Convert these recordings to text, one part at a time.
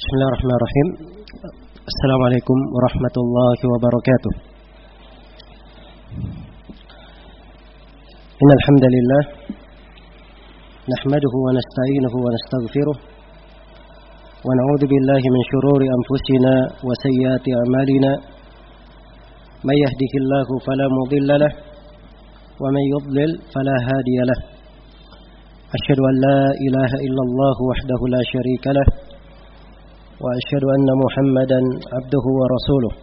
Bismillahirrahmanirrahim. Assalamualaikum warahmatullahi wabarakatuh. Innal hamdalillah nahmaduhu wa nasta'inuhu wa nastaghfiruh wa na'udzu billahi min shururi anfusina wa sayyiati a'malina. May yahdihillahu fala mudilla lahu wa may yudlil fala hadiya lahu. Asyhadu an la ilaha illallah wahdahu la syarika lahu وأشهد أن محمدا عبده ورسوله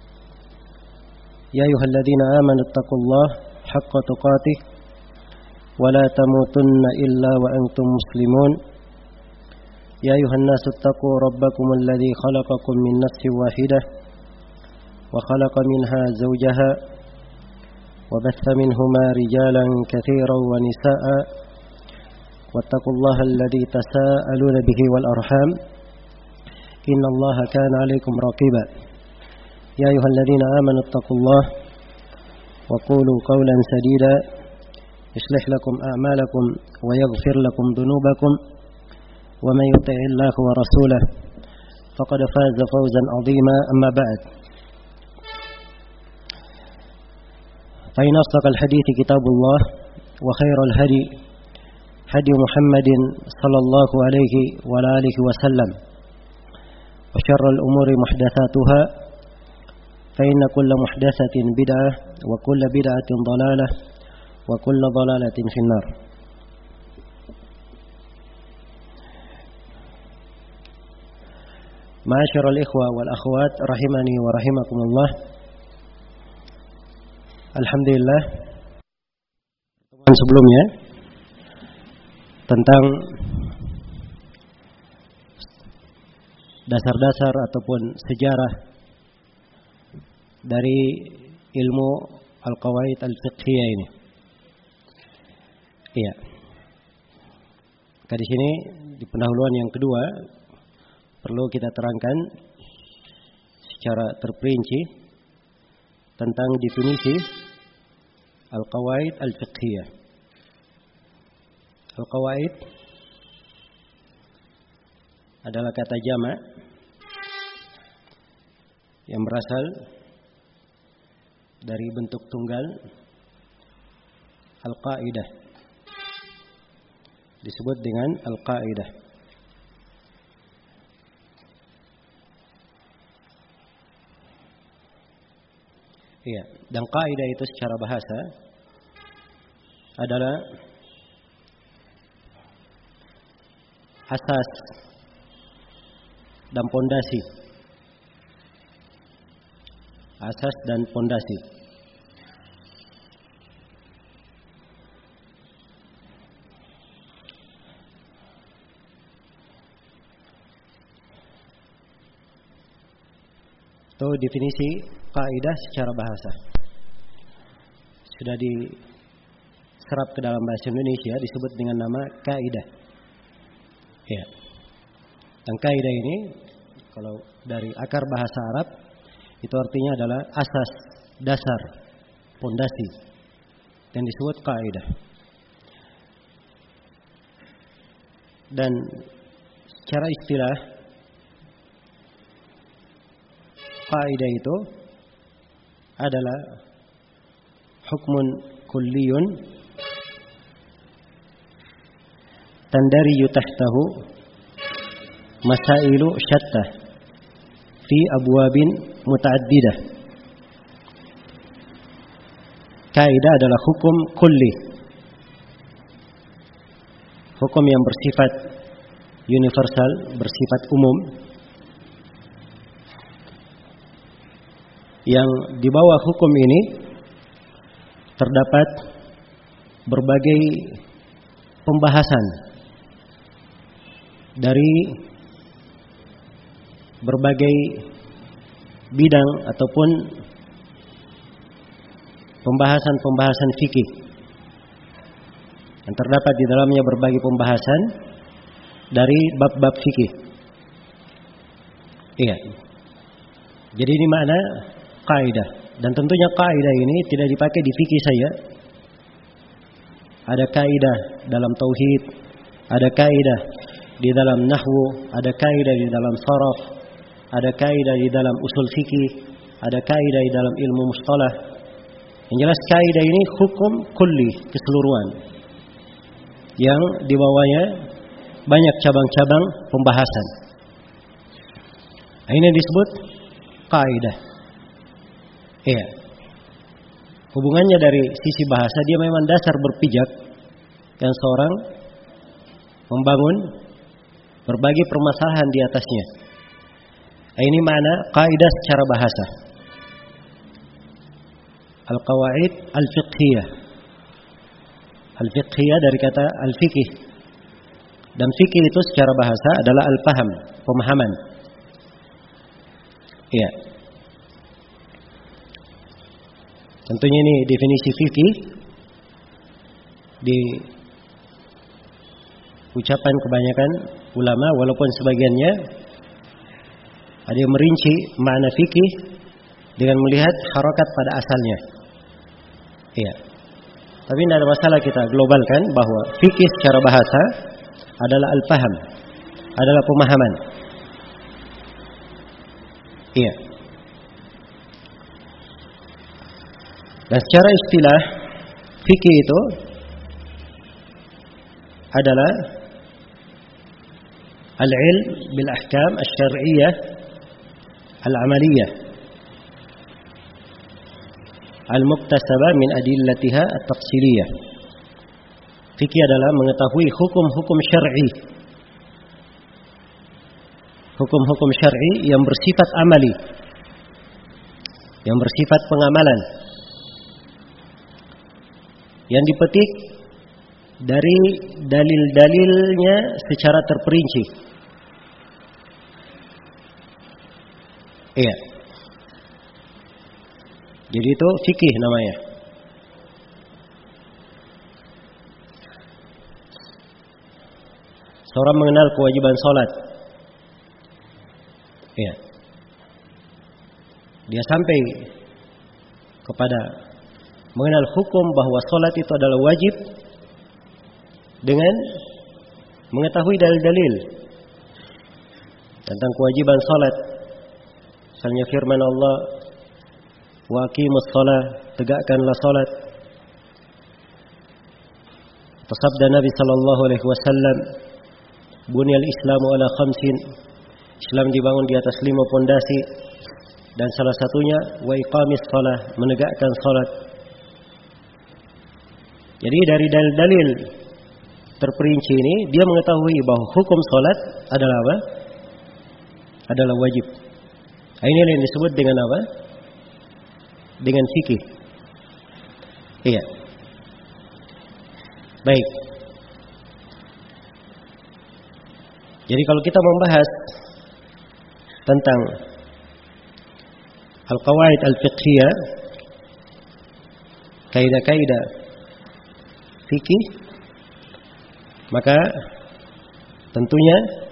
يا أيها الذين آمنوا اتقوا الله حق تقاته ولا تموتن إلا وأنتم مسلمون يا أيها الناس اتقوا ربكم الذي خلقكم من نفس واحدة وخلق منها زوجها وبث منهما رجالا كثيرا ونساء واتقوا الله الذي تساءلون به والأرحام إن الله كان عليكم رقيبا يا أيها الذين آمنوا اتقوا الله وقولوا قولا سديدا يصلح لكم أعمالكم ويغفر لكم ذنوبكم ومن يطع الله ورسوله فقد فاز فوزا عظيما أما بعد فإن أصدق الحديث كتاب الله وخير الهدي هدي محمد صلى الله عليه وعلى آله وسلم وشر الأمور محدثاتها فإن كل محدثة بدعة وكل بدعة ضلالة وكل ضلالة في النار. معاشر الإخوة والأخوات rahimani wa rahimakumullah. Alhamdulillah, pertemuan sebelumnya tentang dasar-dasar ataupun sejarah dari ilmu al-qawaid al-fiqhiyah ini. Iya. Di sini di pendahuluan yang kedua perlu kita terangkan secara terperinci tentang definisi al-qawaid al-fiqhiyah. Al-qawaid adalah kata jamak yang berasal dari bentuk tunggal al-qaidah, disebut dengan al-qaidah. Iya, dan kaidah itu secara bahasa adalah asas dan pondasi. Asas dan pondasi. Itu definisi kaidah secara bahasa. Sudah diserap ke dalam bahasa Indonesia disebut dengan nama kaidah. Ya. Dan kaidah ini kalau dari akar bahasa Arab itu artinya adalah asas, dasar, pondasi, dan disebut kaidah. Dan secara istilah kaidah itu adalah hukmun kulliyun tandariyu tahtahu masailu syatta fi abwabin mutaaddidah. Kaidah adalah hukum kulli, hukum yang bersifat universal, bersifat umum, yang di bawah hukum ini terdapat berbagai pembahasan dari berbagai bidang ataupun pembahasan-pembahasan fikih. Yang terdapat di dalamnya berbagai pembahasan dari bab-bab fikih. Iya. Jadi ini makna kaidah. Dan tentunya kaidah ini tidak dipakai di fikih saja. Ada kaidah dalam tauhid, ada kaidah di dalam nahwu, ada kaidah di dalam sharaf, ada kaidah di dalam usul fikih, ada kaidah di dalam ilmu mustalah. Yang jelas kaidah ini hukum kulli, keseluruhan, yang di bawahnya banyak cabang-cabang pembahasan. Ini disebut kaidah. Iya. Hubungannya dari sisi bahasa, dia memang dasar berpijak yang seorang membangun berbagai permasalahan di atasnya. Ini makna kaidah secara bahasa. Al-qawaid al-fiqhiyah. Al-fiqhiyah dari kata al-fiqih. Dan fikih itu secara bahasa adalah al-faham, pemahaman. Iya. Tentunya ini definisi fikih di ucapan kebanyakan ulama, walaupun sebagiannya ada yang merinci makna fikih dengan melihat harokat pada asalnya. Iya. Tapi tidak ada masalah kita globalkan bahwa fikih secara bahasa adalah al-faham, adalah pemahaman. Iya. Dan secara istilah fikih itu adalah al-ilm bil ahkam asy-syar'iyyah al-amaliyah al-muktasabah min adillatiha at-tafsiliyah. Fikih adalah mengetahui hukum-hukum syar'i, hukum-hukum syar'i yang bersifat amali, yang bersifat pengamalan, yang dipetik dari dalil-dalilnya secara terperinci. Iya. Jadi itu fikih namanya. Seorang mengenal kewajiban salat. Iya. Dia sampai kepada mengenal hukum bahwa salat itu adalah wajib dengan mengetahui dalil-dalil tentang kewajiban salat. Misalnya firman Allah, wa aqimus shalah, tegakkanlah salat. Sabda Nabi sallallahu alaihi wasallam, bunyal Islamu ala khamsin, Islam dibangun di atas 5 pondasi, dan salah satunya wa iqamis shalah, menegakkan salat. Jadi dari dalil-dalil terperinci ini dia mengetahui bahwa hukum salat adalah apa? Adalah wajib. Ini yang disebut dengan apa? Dengan fikih. Iya. Baik. Jadi kalau kita membahas tentang al-qawaid al-fiqhiyah, kaidah-kaidah fikih, maka tentunya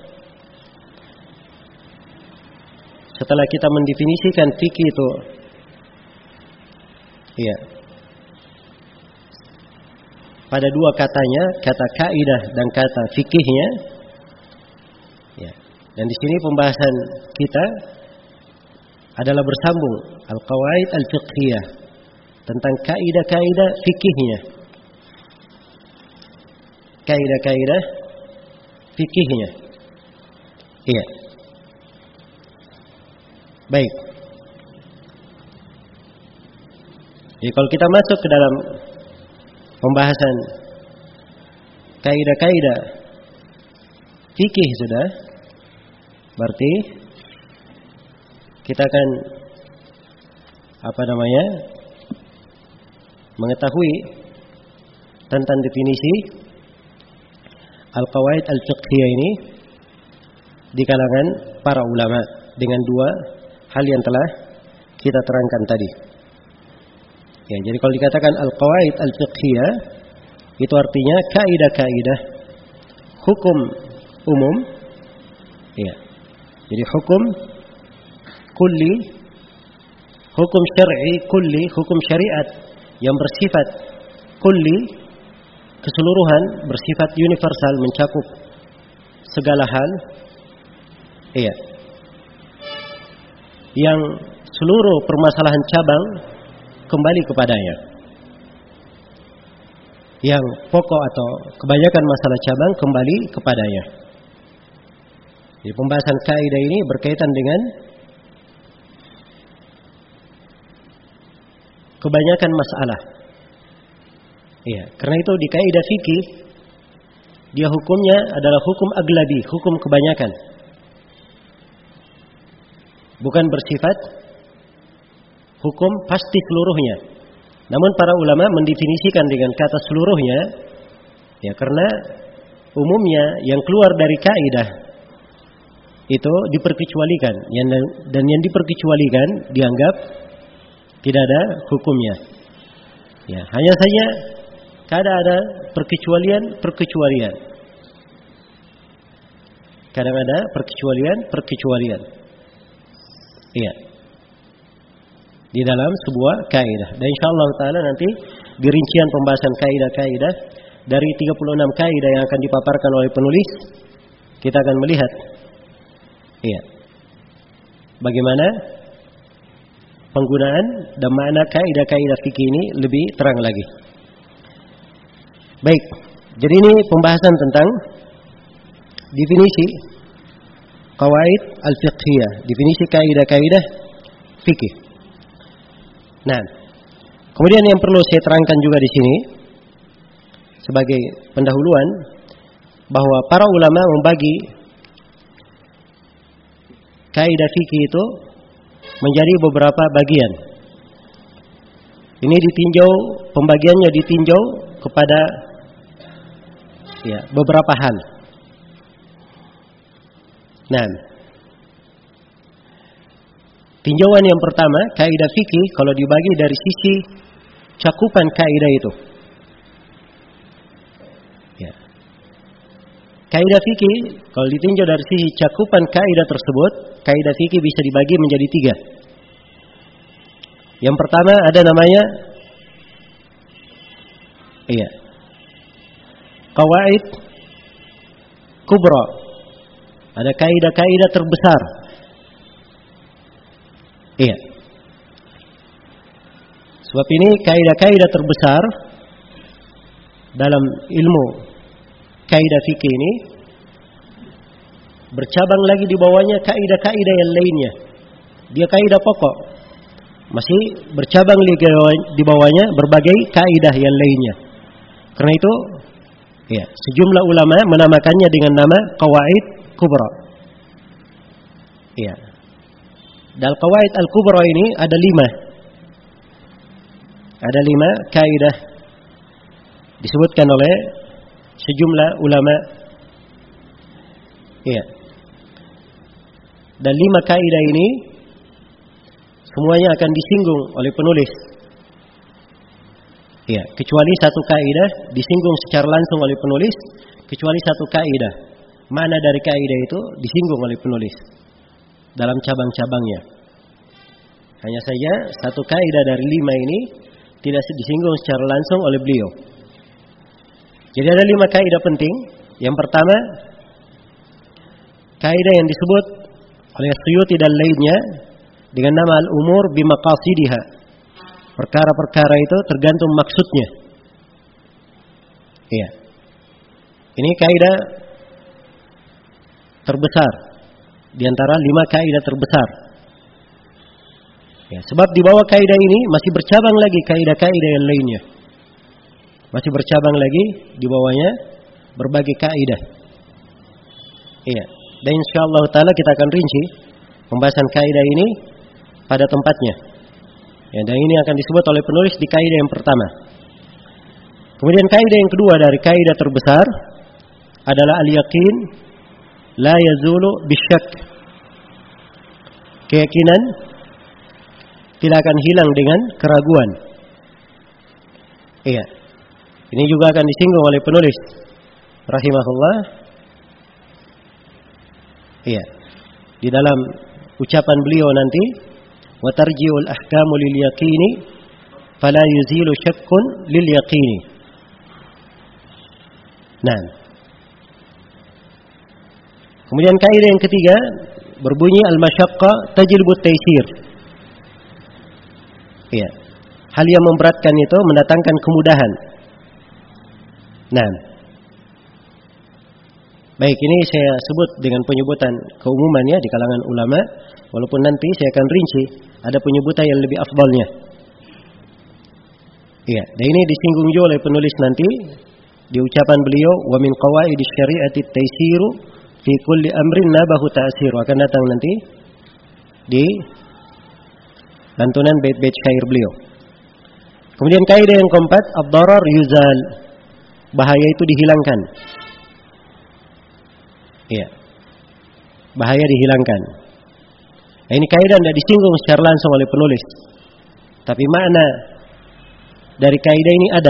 setelah kita mendefinisikan fikih itu, iya, pada dua katanya, kata kaidah dan kata fikihnya, ya. Dan di sini pembahasan kita adalah bersambung al-qawaid al-fiqhiyah, tentang kaidah-kaidah fikihnya, kaidah-kaidah fikihnya. Iya. Baik. Jadi kalau kita masuk ke dalam pembahasan kaidah-kaidah fikih sudah, berarti kita akan mengetahui tentang definisi al-qawaid al-fiqhiyah ini di kalangan para ulama dengan dua hal yang telah kita terangkan tadi. Ya, jadi kalau dikatakan al-qawaid al-fiqhiyah itu artinya kaidah-kaidah hukum umum. Ya. Jadi hukum kulli, hukum syar'i kulli, hukum syariat yang bersifat kulli, keseluruhan, bersifat universal, mencakup segala hal, iya, yang seluruh permasalahan cabang kembali kepadanya. Yang pokok atau kebanyakan masalah cabang kembali kepadanya. Jadi pembahasan kaidah ini berkaitan dengan kebanyakan masalah. Iya, karena itu di kaidah fikih dia hukumnya adalah hukum aglabi, hukum kebanyakan. Bukan bersifat hukum pasti seluruhnya. Namun para ulama mendefinisikan dengan kata seluruhnya, ya karena umumnya yang keluar dari kaidah itu diperkecualikan, dan yang diperkecualikan dianggap tidak ada hukumnya. Ya, hanya saja kadang ada perkecualian. Kadang ada perkecualian. Iya. Di dalam sebuah kaidah. Dan insyaallah taala nanti di rincian pembahasan kaidah-kaidah dari 36 kaidah yang akan dipaparkan oleh penulis, kita akan melihat iya, bagaimana penggunaan dan makna kaidah-kaidah fikih ini lebih terang lagi. Baik, jadi ini pembahasan tentang definisi qawaid al-fiqhiyah, definisi kaidah-kaidah fikih. Nah, kemudian yang perlu saya terangkan juga di sini sebagai pendahuluan bahwa para ulama membagi kaidah fikih itu menjadi beberapa bagian. Ini pembagiannya ditinjau kepada ya, beberapa hal. Nah, tinjauan yang pertama, kaidah fikih kalau dibagi dari sisi cakupan kaidah itu. Ya. Kaidah fikih kalau ditinjau dari sisi cakupan kaidah tersebut, kaidah fikih bisa dibagi menjadi 3. Yang pertama ada namanya qawaid kubra. Ada kaidah-kaidah terbesar. Iya. Sebab ini kaidah-kaidah terbesar dalam ilmu kaidah fikih ini bercabang lagi di bawahnya kaidah-kaidah yang lainnya. Dia kaidah pokok, masih bercabang lagi di bawahnya berbagai kaidah yang lainnya. Karena itu, ya, sejumlah ulama menamakannya dengan nama qawaid kubra. Iya. Dan qawaid al-kubra ini ada 5. Ada 5 kaidah disebutkan oleh sejumlah ulama. Iya. Dan 5 kaidah ini semuanya akan disinggung oleh penulis. Iya, kecuali satu kaidah disinggung secara langsung oleh penulis, kecuali satu kaidah. Mana dari kaidah itu disinggung oleh penulis dalam cabang-cabangnya. Hanya saja satu kaidah dari 5 ini tidak disinggung secara langsung oleh beliau. Jadi ada 5 kaidah penting. Yang pertama, kaidah yang disebut oleh Suyuti dan lainnya dengan nama al-umur bimaqasidiha. Perkara-perkara itu tergantung maksudnya. Iya. Ini kaidah terbesar di antara 5 kaidah terbesar. Ya, sebab di bawah kaidah ini masih bercabang lagi kaidah-kaidah yang lainnya. Masih bercabang lagi di bawahnya berbagai kaidah. Iya. Dan insyaallah taala kita akan rinci pembahasan kaidah ini pada tempatnya. Ya, dan ini akan disebut oleh penulis di kaidah yang pertama. Kemudian kaidah yang kedua dari kaidah terbesar adalah al-yaqin la yazulu bisyak. Keyakinan tidak akan hilang dengan keraguan. Iya. Ini juga akan disinggung oleh penulis rahimahullah. Iya. Di dalam ucapan beliau nanti, wa tarji'ul ahkamu lil yaqini fala yuzilu syakkun lil yaqini. Nah. Kemudian kaidah yang ketiga berbunyi al-masyaqqa tajlibu at-taysir. Iya. Hal yang memberatkan itu mendatangkan kemudahan. Nah, baik, ini saya sebut dengan penyebutan keumuman ya di kalangan ulama, walaupun nanti saya akan rinci ada penyebutan yang lebih afdalnya. Iya, dan ini disinggung juga oleh penulis nanti di ucapan beliau, wa min qawaidis syari'ati at-taysiru fi kulli amrin nabahu ta'sir, akan datang nanti di lantunan bait-bait syair beliau. Kemudian kaidah yang keempat, ad-darar yuzal, bahaya itu dihilangkan. Iya, bahaya dihilangkan. Nah, ini kaidah tidak disinggung secara langsung oleh penulis, tapi makna dari kaidah ini ada.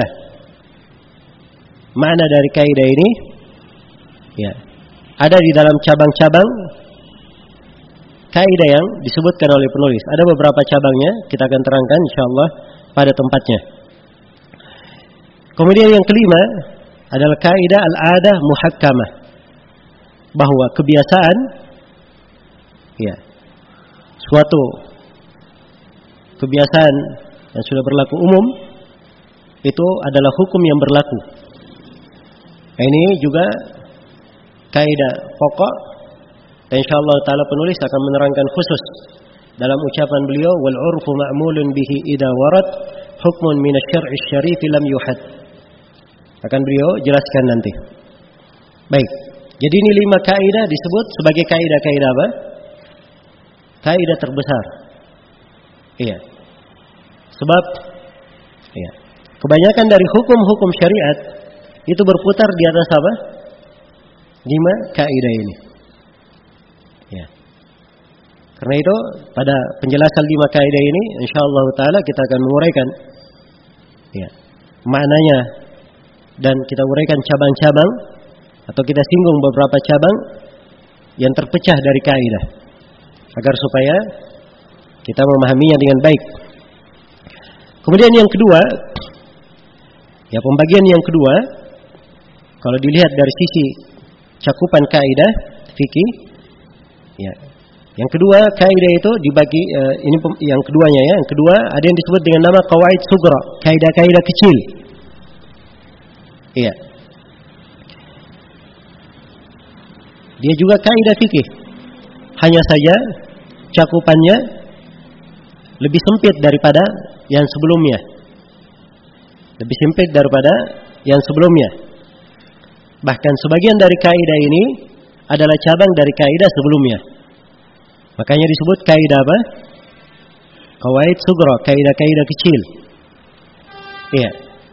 Makna dari kaidah ini ya, ada di dalam cabang-cabang kaidah yang disebutkan oleh penulis. Ada beberapa cabangnya, kita akan terangkan insyaallah pada tempatnya. Kemudian yang kelima adalah kaidah al-'adah muhakkamah, bahwa kebiasaan ya, suatu kebiasaan yang sudah berlaku umum itu adalah hukum yang berlaku. Nah, ini juga kaidah pokok, dan insyaallah taala penulis akan menerangkan khusus dalam ucapan beliau, wal 'urfu ma'mulun bihi idza warad hukmun min asy-syar'i syarif lam yuhad. Akan beliau jelaskan nanti. Baik. Jadi ini 5 kaidah disebut sebagai kaidah-kaidah apa? Kaidah terbesar. Iya. Sebab iya, kebanyakan dari hukum-hukum syariat itu berputar di atas apa? 5 kaidah ini. Ya. Karena itu pada penjelasan 5 kaidah ini insyaallah taala kita akan menguraikan ya, maknanya, dan kita uraikan cabang-cabang atau kita singgung beberapa cabang yang terpecah dari kaidah agar supaya kita memahaminya dengan baik. Kemudian yang kedua, ya, pembagian yang kedua, kalau dilihat dari sisi cakupan kaidah fikih, ya, yang kedua kaidah itu dibagi, ini yang keduanya ya. Yang kedua ada yang disebut dengan nama qawaid sughra, kaidah-kaidah kecil. Iya. Dia juga kaidah fikih. Hanya saja cakupannya lebih sempit daripada yang sebelumnya. Lebih sempit daripada yang sebelumnya. Bahkan sebagian dari kaidah ini adalah cabang dari kaidah sebelumnya. Makanya disebut kaidah apa? Qawaid sughra, kaidah-kaidah kecil. Iya.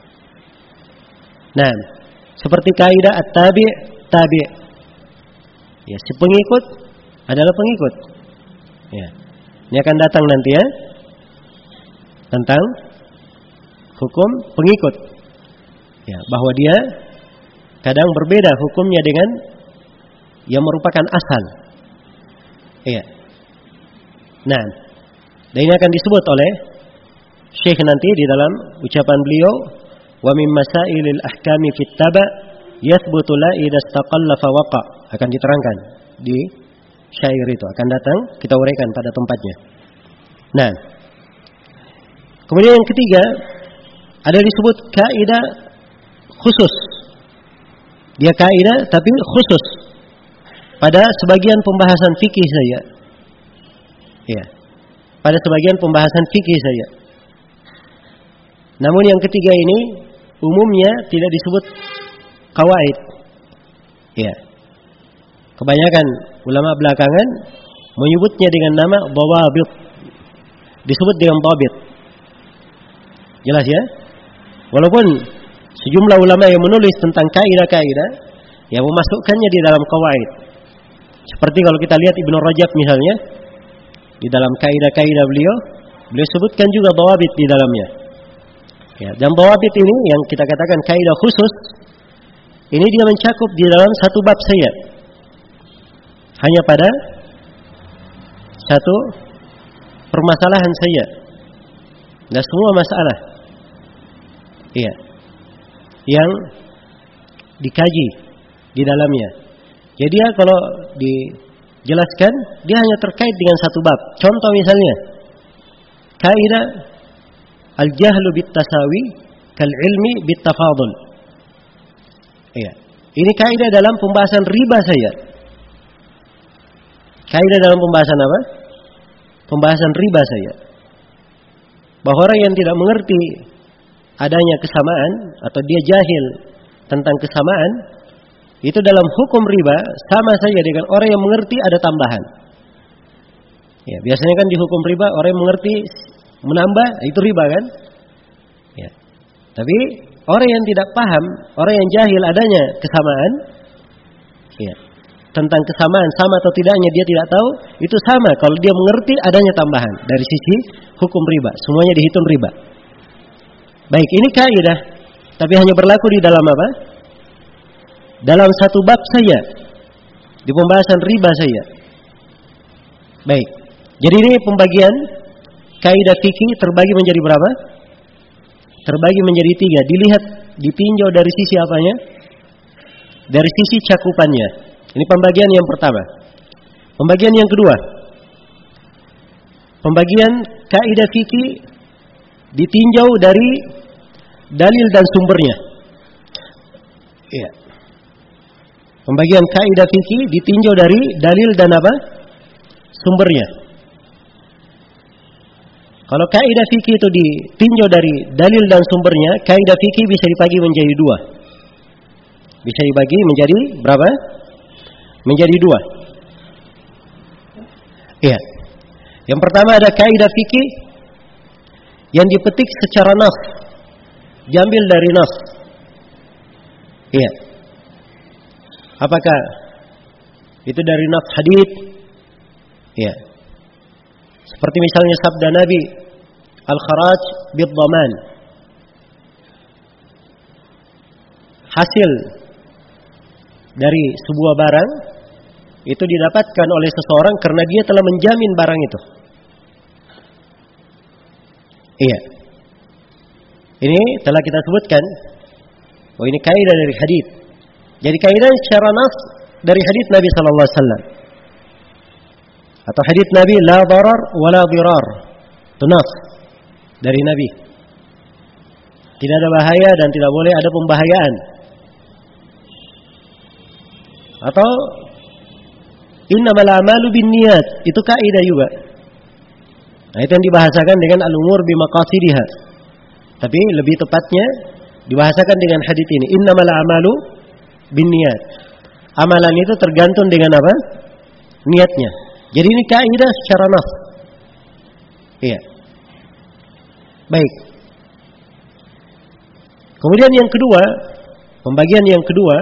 Nah, seperti kaidah at-tabi' tabi'. Ya, si pengikut adalah pengikut. Ya. Ini akan datang nanti ya, tentang hukum pengikut. Ya, bahwa dia kadang berbeda hukumnya dengan yang merupakan asal. Iya. Nah, dan ini akan disebut oleh Syekh nanti di dalam ucapan beliau, wa min masailil ahkami fit taba' yathbutu la idza istaqalla fa waqa. Akan diterangkan di syair itu, akan datang kita uraikan pada tempatnya. Nah, kemudian yang ketiga ada disebut kaidah khusus. Dia kaidah tapi khusus pada sebagian pembahasan fikih saja. Ya, pada sebagian pembahasan fikih saja. Namun yang ketiga ini umumnya tidak disebut qawaid. Ya. Kebanyakan ulama belakangan menyebutnya dengan nama dhawabit. Disebut dengan dhabit. Jelas ya? Walaupun sejumlah ulama yang menulis tentang kaidah-kaidah yang memasukkannya di dalam qawaid. Seperti kalau kita lihat Ibnu Rajab misalnya, di dalam kaidah-kaidah beliau sebutkan juga dhawabit di dalamnya. Ya, dan dhawabit ini yang kita katakan kaidah khusus, ini dia mencakup di dalam satu bab saja. Hanya pada satu permasalahan saja. Dan semua masalah yang dikaji di dalamnya, Jadi dia kalau dijelaskan, dia hanya terkait dengan satu bab. Contoh misalnya, kaidah al-jahlu bit-tasawi kal-ilmi bit-tafadul. Iya. Ini kaidah dalam pembahasan riba saja. Kaidah dalam pembahasan apa? Pembahasan riba saja. Bahwa orang yang tidak mengerti adanya kesamaan atau dia jahil tentang kesamaan, itu dalam hukum riba sama saja dengan orang yang mengerti ada tambahan. Ya, biasanya kan di hukum riba orang yang mengerti menambah itu riba kan? Ya. Tapi orang yang tidak paham, orang yang jahil adanya kesamaan, ya, tentang kesamaan sama atau tidaknya dia tidak tahu, itu sama kalau dia mengerti adanya tambahan dari sisi hukum riba, semuanya dihitung riba. Baik, ini kaidah, tapi hanya berlaku di dalam apa? Dalam satu bab saja, di pembahasan riba saja. Baik, jadi ini pembagian kaidah fikih terbagi menjadi berapa? Terbagi menjadi 3. Dilihat, ditinjau dari sisi apanya? Dari sisi cakupannya. Ini pembagian yang pertama. Pembagian yang kedua, pembagian kaidah fikih ditinjau dari dalil dan sumbernya. Iya. Pembagian kaidah fikih ditinjau dari dalil dan apa? Sumbernya. Kalau kaidah fikih itu ditinjau dari dalil dan sumbernya, kaidah fikih bisa dibagi menjadi 2. Bisa dibagi menjadi berapa? Menjadi 2. Iya. Yang pertama ada kaidah fikih yang dipetik secara nas, diambil dari nas. Iya. Apakah itu dari nas hadits? Iya. Seperti misalnya sabda Nabi, al-kharaj bid-dhaman. Hasil dari sebuah barang itu didapatkan oleh seseorang karena dia telah menjamin barang itu. Iya. Ini telah kita sebutkan. Oh, ini kaidah dari hadis. Jadi kaidah secara nas dari hadis Nabi sallallahu alaihi wasallam. Atau hadis Nabi la darar wa la dirar. Itu nas dari Nabi. Tidak ada bahaya dan tidak boleh ada pembahayaan. Atau innamal a'malu binniyat, itu kaidah juga. Nah, itu yang dibahasakan dengan al-umur bimaqasidiha. Tapi lebih tepatnya dibahasakan dengan hadis ini, innamal a'malu binniyat. Amalan itu tergantung dengan apa? Niatnya. Jadi ini kaidah secara nas. Iya. Baik. Kemudian yang kedua, pembagian yang kedua,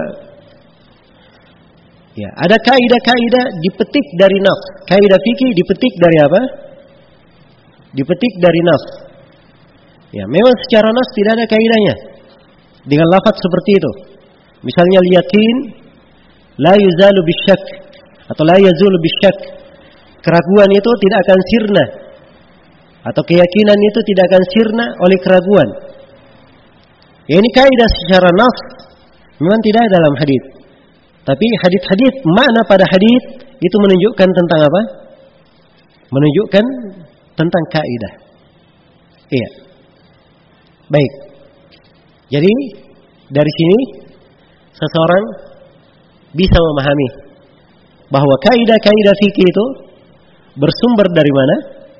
ya, ada kaidah-kaidah dipetik dari nas. Kaidah fikih dipetik dari apa? Dipetik dari nas. Ya, memang secara nas tidak ada kaidahnya dengan lafaz seperti itu. Misalnya yakin la yuzalu bisyak atau la yazulu bisyak. Keraguan itu tidak akan sirna atau keyakinan itu tidak akan sirna oleh keraguan. Ya, ini kaidah secara nas memang tidak ada dalam hadis. Tapi hadis-hadis, makna pada hadis itu menunjukkan tentang apa? Menunjukkan tentang kaidah. Iya. Baik. Jadi dari sini seseorang bisa memahami bahwa kaidah-kaidah fikih itu bersumber dari mana?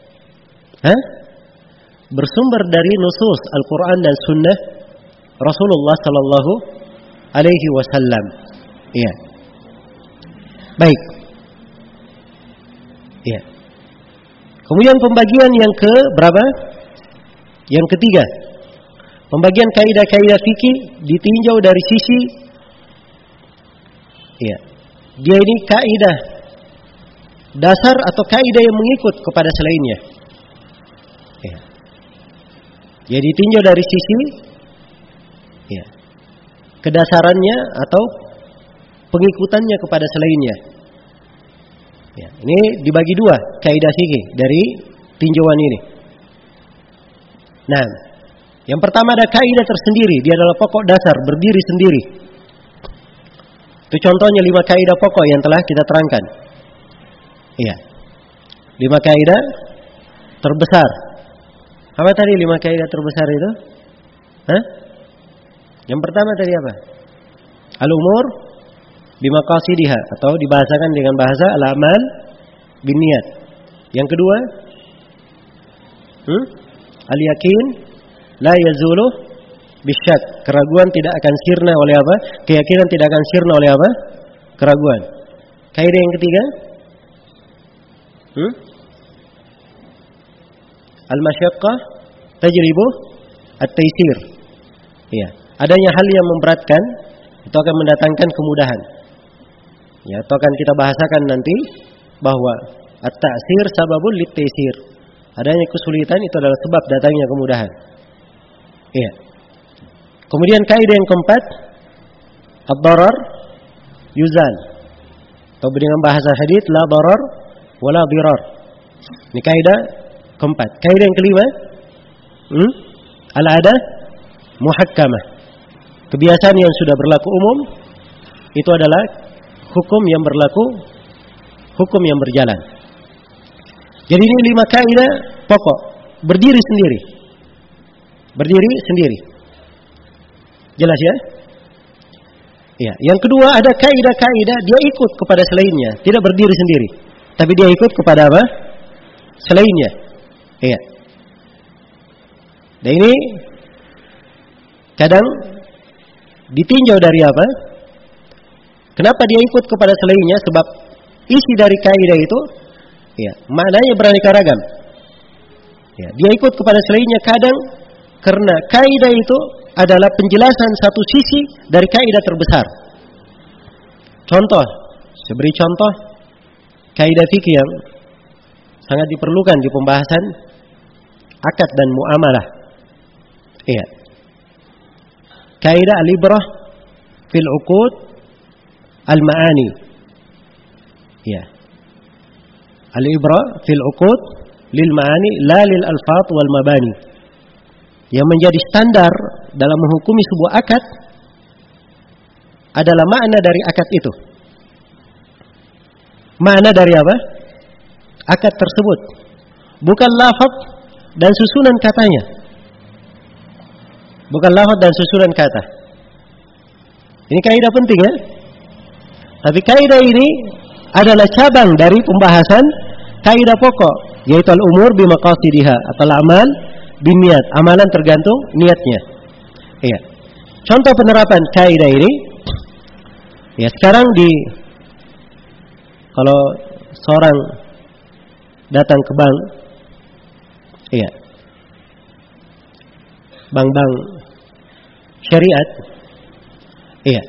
Bersumber dari nusus Al-Quran dan Sunnah Rasulullah Sallallahu Alaihi Wasallam. Iya. Baik. Iya. Kemudian pembagian yang ke berapa? Yang ketiga. Pembagian kaidah-kaidah fikih ditinjau dari sisi, iya, dia ini kaidah dasar atau kaidah yang mengikut kepada selainnya. Iya. Jadi ditinjau dari sisi, iya, kedasarannya atau pengikutannya kepada selainnya. Ya, ini dibagi 2 kaidah fikih dari tinjauan ini. Nah, yang pertama ada kaidah tersendiri, dia adalah pokok dasar, berdiri sendiri. Itu contohnya 5 kaidah pokok yang telah kita terangkan. Iya. 5 kaidah terbesar. Apa tadi 5 kaidah terbesar itu? Hah? Yang pertama tadi apa? Al-umur bimaqasidiha, atau dibahasakan dengan bahasa al-amal binniyat. Yang kedua, al-yakin la yazulu bisyak. Keraguan tidak akan sirna oleh apa? Keyakinan tidak akan sirna oleh apa? Keraguan. Kaidah yang ketiga, al-masyaqqah tajribu at-taysir. Iya, adanya hal yang memberatkan itu akan mendatangkan kemudahan. Ya, itu akan kita bahasakan nanti bahwa at-ta'sir sababul lit-taysir. Adanya kesulitan itu adalah sebab datangnya kemudahan. Iya. Kemudian kaidah yang keempat, ad-darar yuzal. Atau dengan bahasa hadits, la darar wala dirar. Ini kaidah keempat. Kaidah yang kelima, al-adah muhakkamah. Kebiasaan yang sudah berlaku umum itu adalah hukum yang berlaku, hukum yang berjalan. Jadi ini 5 kaidah pokok, berdiri sendiri. Berdiri sendiri. Jelas ya? Iya. Yang kedua, ada kaidah-kaidah dia ikut kepada selainnya, tidak berdiri sendiri, tapi dia ikut kepada apa? Selainnya. Iya. Dan ini kadang ditinjau dari apa? Kenapa dia ikut kepada selainnya? Sebab isi dari kaidah itu, ya, maknanya beraneka ragam. Ya, dia ikut kepada selainnya kadang karena kaidah itu adalah penjelasan satu sisi dari kaidah terbesar. Contoh, saya beri contoh kaidah fikih yang sangat diperlukan di pembahasan akad dan muamalah. Iya. Kaidah al-ibrah fil uqud al-ma'ani. Ya. Al-ibrah fil uqud lil ma'ani la lil alfaz wal mabani. Yang menjadi standar dalam menghukumi sebuah akad adalah makna dari akad itu. Makna dari apa? Akad tersebut. Bukan lafaz dan susunan katanya. Bukan lafaz dan susunan kata. Ini kaidah penting ya. Tapi kaidah ini adalah cabang dari pembahasan kaidah pokok, yaitu al-umur bimaqasidiha atau al-amal binniyat. Amalan tergantung niatnya. Iya. Contoh penerapan kaidah ini, ya sekarang kalau seorang datang ke bank, iya, bank-bank syariat, iya,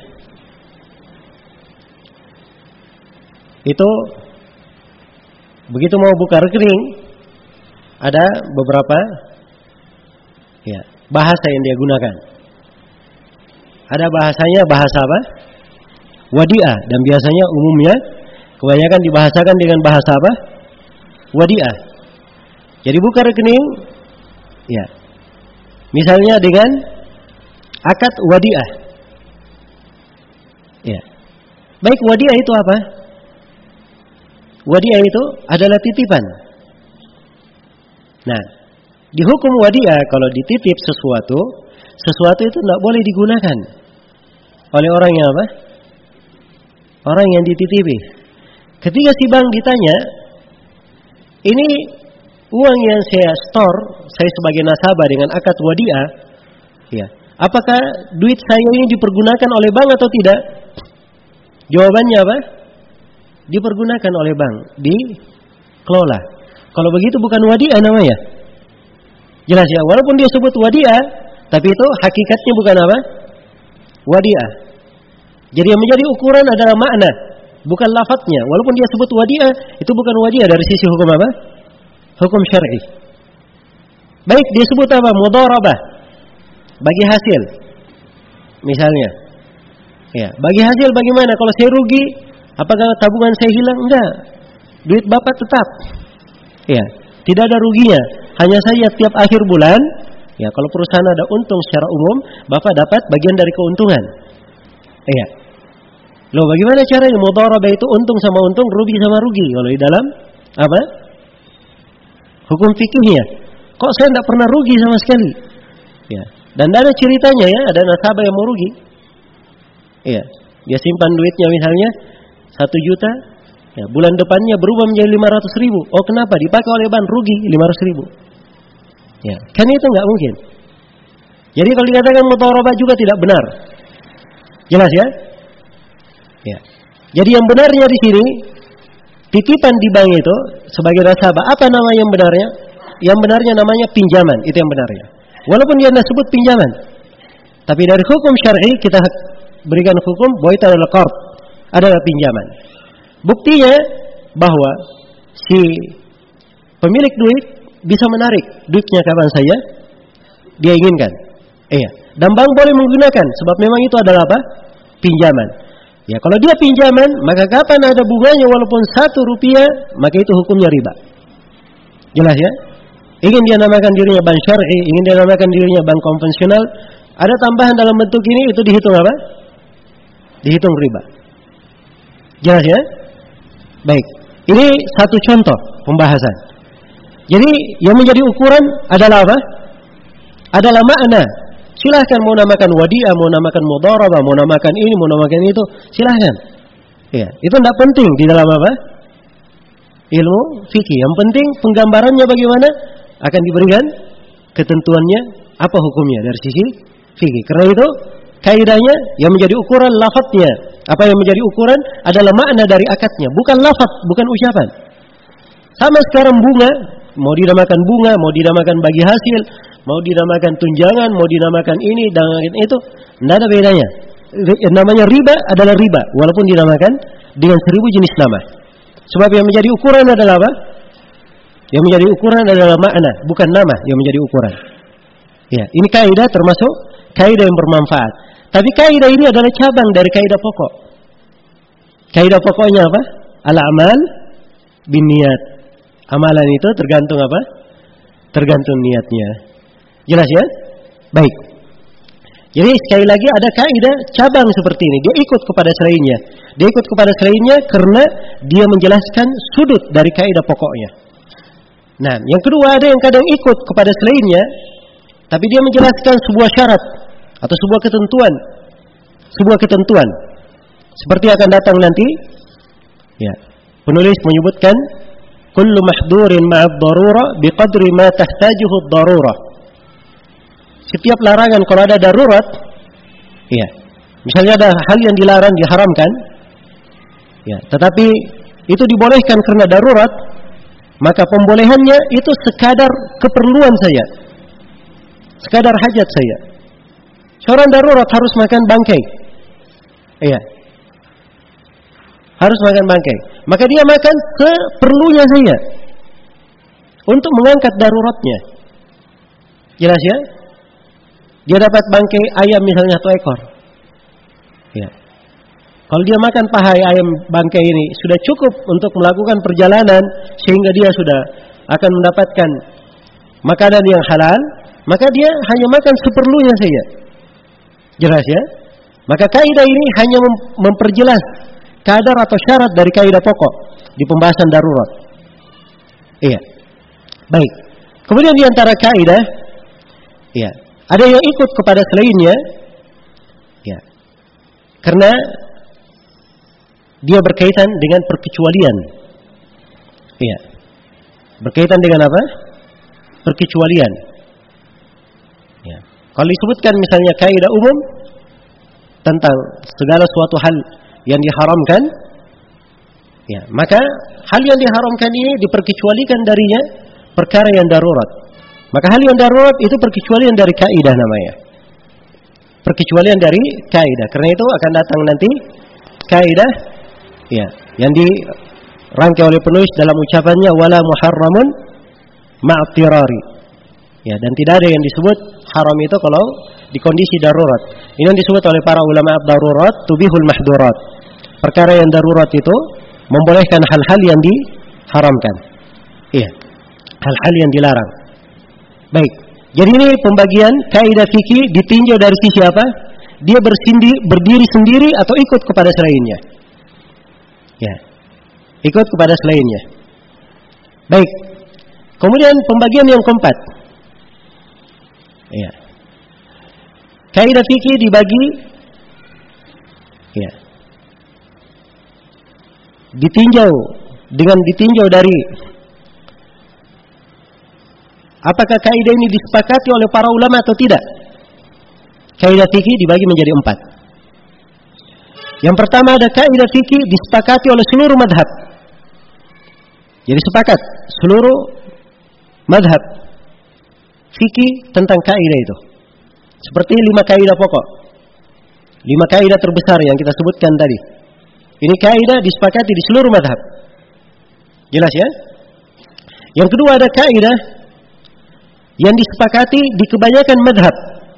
itu begitu mau buka rekening ada beberapa ya bahasa yang dia gunakan. Ada bahasanya bahasa apa? Wadi'ah, dan biasanya umumnya kebanyakan dibahasakan dengan bahasa apa? Wadi'ah. Jadi buka rekening ya. Misalnya dengan akad wadi'ah. Ya. Baik, wadi'ah itu apa? Wadi'ah itu adalah titipan. Nah, di hukum wadi'ah kalau dititip sesuatu itu tidak boleh digunakan oleh orang yang apa? Orang yang dititipi. Ketika si bank ditanya, ini uang yang saya store, saya sebagai nasabah dengan akad wadi'ah, ya, apakah duit saya ini dipergunakan oleh bank atau tidak? Jawabannya apa? Dipergunakan oleh bank, dikelola. Kalau begitu bukan wadi'ah namanya. Jelas ya, walaupun dia sebut wadi'ah, tapi itu hakikatnya bukan apa? Wadi'ah. Jadi yang menjadi ukuran adalah makna, bukan lafadznya. Walaupun dia sebut wadi'ah, itu bukan wadi'ah dari sisi hukum apa? Hukum syar'i. Baik, dia sebut apa? Mudharabah. Bagi hasil. Misalnya. Ya, bagi hasil bagaimana? Kalau saya rugi, apakah tabungan saya hilang? Enggak. Duit Bapak tetap. Ya, tidak ada ruginya. Hanya saja tiap akhir bulan, ya kalau perusahaan ada untung secara umum, Bapak dapat bagian dari keuntungan. Iya. Loh, bagaimana caranya? Mudharabah itu untung sama untung, rugi sama rugi. Kalau di dalam apa? Hukum fikihnya. Kok saya tidak pernah rugi sama sekali? Ya. Dan ada ceritanya ya, ada nasabah yang mau rugi. Iya. Dia simpan duitnya misalnya 1 juta, ya, bulan depannya berubah menjadi 500.000. Oh, kenapa? Dipakai oleh bank, rugi 500.000. Ya, kan itu nggak mungkin. Jadi kalau dikatakan mudharabah juga tidak benar. Jelas ya? Ya. Jadi yang benarnya di sini titipan di bank itu sebagai nasabah, apa nama yang benarnya? Yang benarnya namanya pinjaman, itu yang benarnya. Walaupun dia tidak sebut pinjaman, tapi dari hukum syar'i kita berikan hukum bahwa itu adalah qard, adalah pinjaman. Buktinya bahwa si pemilik duit bisa menarik duitnya kapan saja dia inginkan. Iya. Dan bank boleh menggunakan sebab memang itu adalah apa? Pinjaman. Ya, kalau dia pinjaman, maka kapan ada bunganya walaupun 1 rupiah, maka itu hukumnya riba. Jelas ya? Ingin dia namakan dirinya bank syar'i, ingin dia namakan dirinya bank konvensional, ada tambahan dalam bentuk ini, itu dihitung apa? Dihitung riba. Jelas ya? Baik. Ini satu contoh pembahasan. Jadi yang menjadi ukuran adalah apa? Adalah makna. Silahkan mau namakan wadi'ah, mau namakan mudharabah, mau namakan ini, mau namakan itu, silahkan. Ya, itu tidak penting di dalam apa? Ilmu fikih. Yang penting penggambarannya bagaimana akan diberikan ketentuannya, apa hukumnya dari sisi fikih. Karena itu kaidahnya yang menjadi ukuran lafadznya. Apa yang menjadi ukuran adalah makna dari akadnya, bukan lafadz, bukan ucapan. Sama sekarang bunga, mau dinamakan bunga, mau dinamakan bagi hasil, mau dinamakan tunjangan, mau dinamakan ini dan itu, tidak ada bedanya. Namanya riba adalah riba, walaupun dinamakan dengan 1000 jenis nama. Sebab yang menjadi ukuran adalah apa? Yang menjadi ukuran adalah makna, bukan nama yang menjadi ukuran. Ya, ini kaidah termasuk kaidah yang bermanfaat. Tapi kaidah ini adalah cabang dari kaidah pokok. Kaidah pokoknya apa? Al-amal binniyat. Amalan itu tergantung apa? Tergantung niatnya. Jelas ya? Baik. Jadi sekali lagi ada kaidah cabang seperti ini. Dia ikut kepada selainnya. Dia ikut kepada selainnya karena dia menjelaskan sudut dari kaidah pokoknya. Nah, yang kedua ada yang kadang ikut kepada selainnya, tapi dia menjelaskan sebuah syarat atau sebuah ketentuan. Sebuah ketentuan. Seperti akan datang nanti. Ya. Penulis menyebutkan kullu mahdurin ma'ad darurah biqadri ma tahtajuhu ad-darurah. Setiap larangan kalau ada darurat, ya. Misalnya ada hal yang dilarang, diharamkan, ya, tetapi itu dibolehkan karena darurat, maka pembolehannya itu sekadar keperluan saya, sekadar hajat saya. Seorang darurat harus makan bangkai, iya, harus makan bangkai, maka dia makan seperlunya saya untuk mengangkat daruratnya. Jelas ya? Dia dapat bangkai ayam misalnya 1 ekor. Ya. Kalau dia makan paha ayam bangkai ini sudah cukup untuk melakukan perjalanan sehingga dia sudah akan mendapatkan makanan yang halal, maka dia hanya makan seperlunya saja. Jelas ya? Maka kaidah ini hanya memperjelas kadar atau syarat dari kaidah pokok di pembahasan darurat. Iya. Baik. Kemudian di antara kaidah, ya, ada yang ikut kepada selainnya, ya, karena dia berkaitan dengan perkecualian. Iya. Berkaitan dengan apa? Perkecualian. Ya. Kalau disebutkan misalnya kaidah umum tentang segala suatu hal yang diharamkan, ya, maka hal yang diharamkan ini diperkecualikan darinya perkara yang darurat. Maka hal yang darurat itu perkecualian dari kaidah namanya. Perkecualian dari kaidah. Karena itu akan datang nanti kaidah, ya, yang dirangkai oleh penulis dalam ucapannya wala muharramun ma'tirari. Ya, dan tidak ada yang disebut haram itu kalau di kondisi darurat. Ini yang disebut oleh para ulama darurat tubihul mahdurat. Perkara yang darurat itu membolehkan hal-hal yang diharamkan. Iya. Hal-hal yang dilarang. Baik. Jadi ini pembagian kaidah fikih ditinjau dari sisi apa? Dia berdiri sendiri atau ikut kepada selainnya. Ya. Ikut kepada selainnya. Baik. Kemudian pembagian yang keempat. Ya. Kaidah fikih dibagi ya. Ditinjau dari apakah kaidah ini disepakati oleh para ulama atau tidak. Kaidah fikih dibagi menjadi 4. Yang pertama ada kaidah fikih disepakati oleh seluruh madhab. Jadi sepakat seluruh madhab fikih tentang kaidah itu. Seperti 5 kaidah pokok. 5 kaidah terbesar yang kita sebutkan tadi. Ini kaidah disepakati di seluruh madhab. Jelas ya? Yang kedua ada kaidah yang disepakati di kebanyakan madhab.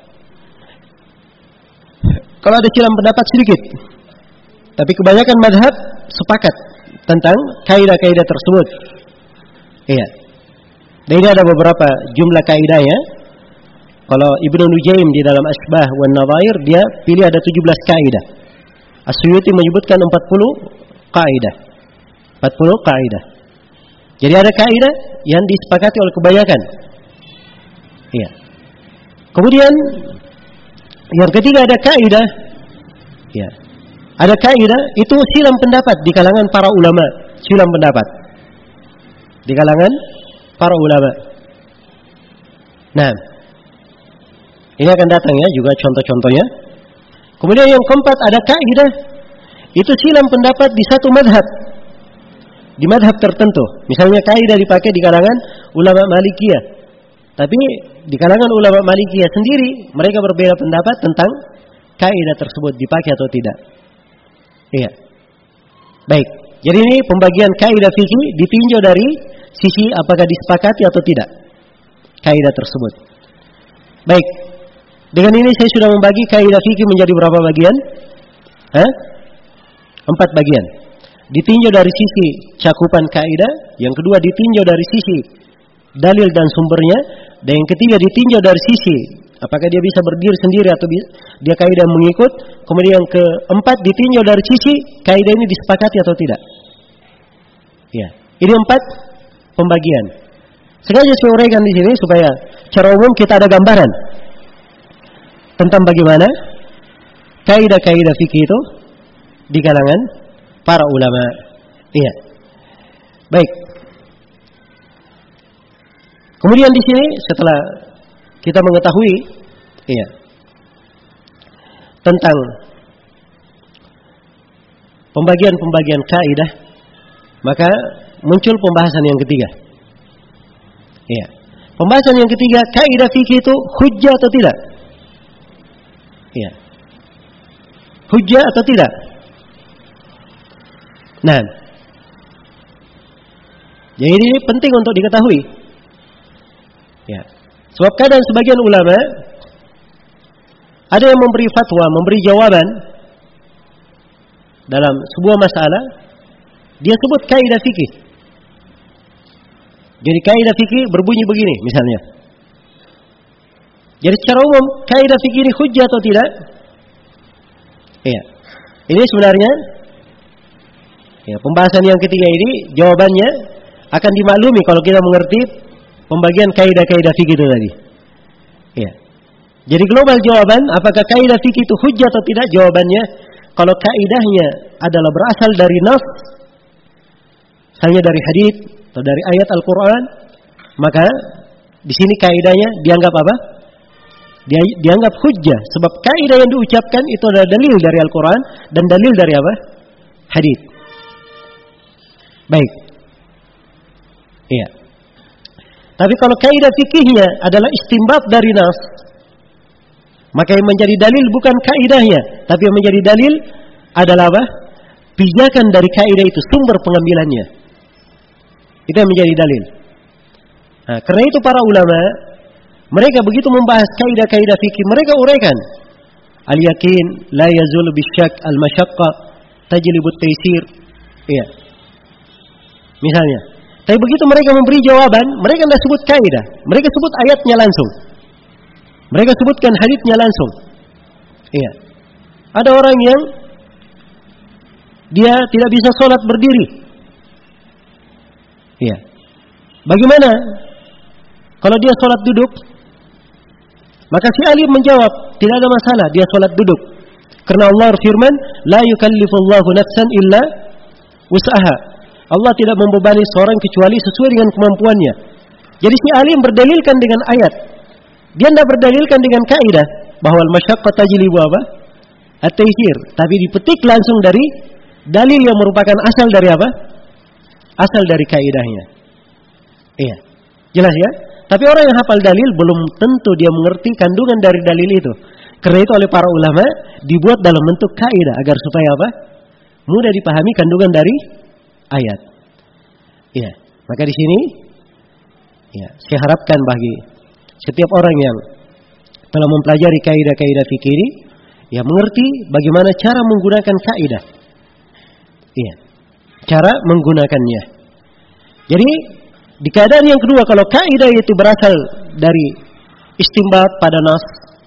Kalau ada silang pendapat sedikit, tapi kebanyakan madhab sepakat tentang kaidah-kaidah tersebut. Iya. Dan ini ada beberapa jumlah kaidahnya. Kalau Ibnu Nujaim di dalam Asbah wan Nadhair dia pilih ada 17 kaidah. As-Suyuti menyebutkan 40 kaidah. 40 kaidah. Jadi ada kaidah yang disepakati oleh kebanyakan. Iya. Kemudian yang ketiga ada kaidah. Ya. Ada kaidah itu silang pendapat di kalangan para ulama, silang pendapat. Di kalangan para ulama. Nah, ini akan datang ya juga contoh-contohnya. Kemudian yang keempat ada kaidah itu silang pendapat di satu madhab, di madhab tertentu. Misalnya kaidah dipakai di kalangan ulama Malikiyah, tapi di kalangan ulama Malikiyah sendiri mereka berbeda pendapat tentang kaidah tersebut dipakai atau tidak. Iya. Baik. Jadi ini pembagian kaidah fikih ditinjau dari sisi apakah disepakati atau tidak kaidah tersebut. Baik. Dengan ini saya sudah membagi kaidah fikih menjadi berapa bagian? 4 bagian. Ditinjau dari sisi cakupan kaidah, yang kedua ditinjau dari sisi dalil dan sumbernya, dan yang ketiga ditinjau dari sisi apakah dia bisa berdiri sendiri atau dia kaidah mengikut. Kemudian yang keempat ditinjau dari sisi kaidah ini disepakati atau tidak. Ya, ini 4 pembagian. Sengaja saya uraikan di sini supaya secara umum kita ada gambaran tentang bagaimana kaidah-kaidah fikih itu di kalangan para ulama. Iya. Baik. Kemudian di sini setelah kita mengetahui tentang pembagian-pembagian kaidah, maka muncul pembahasan yang ketiga. Iya. Pembahasan yang ketiga, kaidah fikih itu hujjah atau tidak? Iya. Hujjah atau tidak? Nah, jadi ini penting untuk diketahui. Ya. Sebab kadang sebagian ulama ada yang memberi fatwa, memberi jawaban dalam sebuah masalah, dia sebut kaidah fikih. Jadi kaidah fikih berbunyi begini misalnya. Jadi secara umum kaidah fikih ini hujjah atau tidak? Iya. Ini sebenarnya pembahasan yang ketiga ini jawabannya akan dimaklumi kalau kita mengerti pembagian kaidah-kaidah fikih itu tadi. Iya. Jadi global jawaban apakah kaidah fikih itu hujjah atau tidak, jawabannya kalau kaidahnya adalah berasal dari nas, misalnya dari hadits atau dari ayat Al-Qur'an, maka di sini kaidahnya dianggap apa? Dianggap hujjah, sebab kaidah yang diucapkan itu adalah dalil dari Al-Qur'an dan dalil dari apa? Hadits. Baik. Iya. Tapi kalau kaidah fikihnya adalah istinbat dari nas, maka yang menjadi dalil bukan kaidahnya, tapi yang menjadi dalil adalah apa? Pijakan dari kaidah itu, sumber pengambilannya. Itu yang menjadi dalil. Nah, karena itu para ulama mereka begitu membahas kaidah-kaidah fikih, mereka uraikan al-yakin la yazul bisyak al-masyaqqah tajlibu at-taysir. Iya. Misalnya, tapi begitu mereka memberi jawaban, mereka tidak sebut kaidah, mereka sebut ayatnya langsung. Mereka sebutkan haditsnya langsung. Iya. Ada orang yang dia tidak bisa sholat berdiri. Iya. Bagaimana kalau dia sholat duduk? Maka si alim menjawab, tidak ada masalah dia sholat duduk. Karena Allah berfirman, la yukallifullahu nafsan illa wus'aha. Allah tidak membebani seorang kecuali sesuai dengan kemampuannya. Jadi si alim berdalilkan dengan ayat. Dia tidak berdalilkan dengan kaidah bahwa al-masyaqqah tajlibu apa? At-taysir. Tapi dipetik langsung dari dalil yang merupakan asal dari apa? Asal dari kaidahnya. Iya. Jelas ya? Tapi orang yang hafal dalil belum tentu dia mengerti kandungan dari dalil itu. Karena itu oleh para ulama dibuat dalam bentuk kaidah agar supaya apa? Mudah dipahami kandungan dari ayat. Iya. Maka di sini ya, saya harapkan bagi setiap orang yang telah mempelajari kaidah-kaidah fikih ini, ya mengerti bagaimana cara menggunakan kaidah. Iya. Cara menggunakannya. Jadi di keadaan yang kedua, kalau kaidah itu berasal dari istinbat pada nas,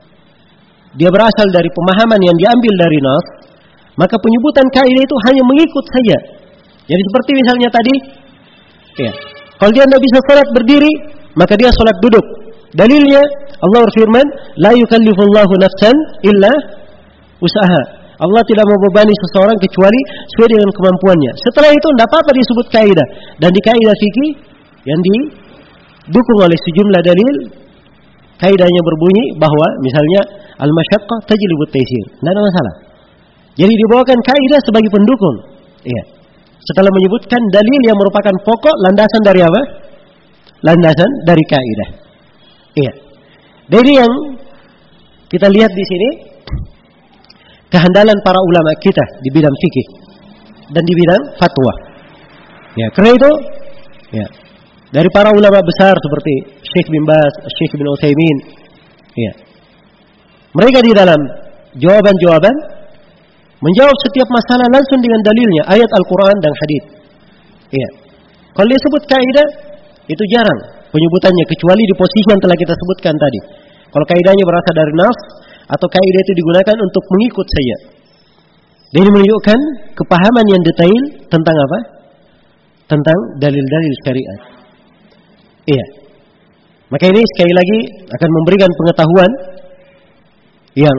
dia berasal dari pemahaman yang diambil dari nas, maka penyebutan kaidah itu hanya mengikut saja. Jadi seperti misalnya tadi, ya, kalau dia tidak bisa sholat berdiri, maka dia sholat duduk. Dalilnya Allah berfirman, la yukallifullahu nafsan illa wus'aha. Allah tidak membebani seseorang kecuali sesuai dengan kemampuannya. Setelah itu tidak apa-apa disebut kaidah. Dan di kaidah fikih yang didukung oleh sejumlah dalil, kaidahnya berbunyi bahwa misalnya al-masyaqqah tajlibu at-taysir. Tidak ada masalah. Jadi dibawakan kaidah sebagai pendukung. Iya. Setelah menyebutkan dalil yang merupakan pokok landasan dari apa? Landasan dari kaidah. Iya. Dari yang kita lihat di sini, kehandalan para ulama kita di bidang fikih dan di bidang fatwa. Ya, karena itu, ya, dari para ulama besar seperti Syekh bin Baz, Syekh bin Utsaimin, ya, mereka di dalam jawaban-jawaban menjawab setiap masalah langsung dengan dalilnya, ayat Al-Quran dan hadis. Iya. Kalau dia sebut kaidah, itu jarang penyebutannya, kecuali di posisi yang telah kita sebutkan tadi. Kalau kaidahnya berasal dari nas, atau kaidah itu digunakan untuk mengikut saja. Dan ini menunjukkan kepahaman yang detail tentang apa? Tentang dalil-dalil syariat. Iya. Maka ini sekali lagi akan memberikan pengetahuan yang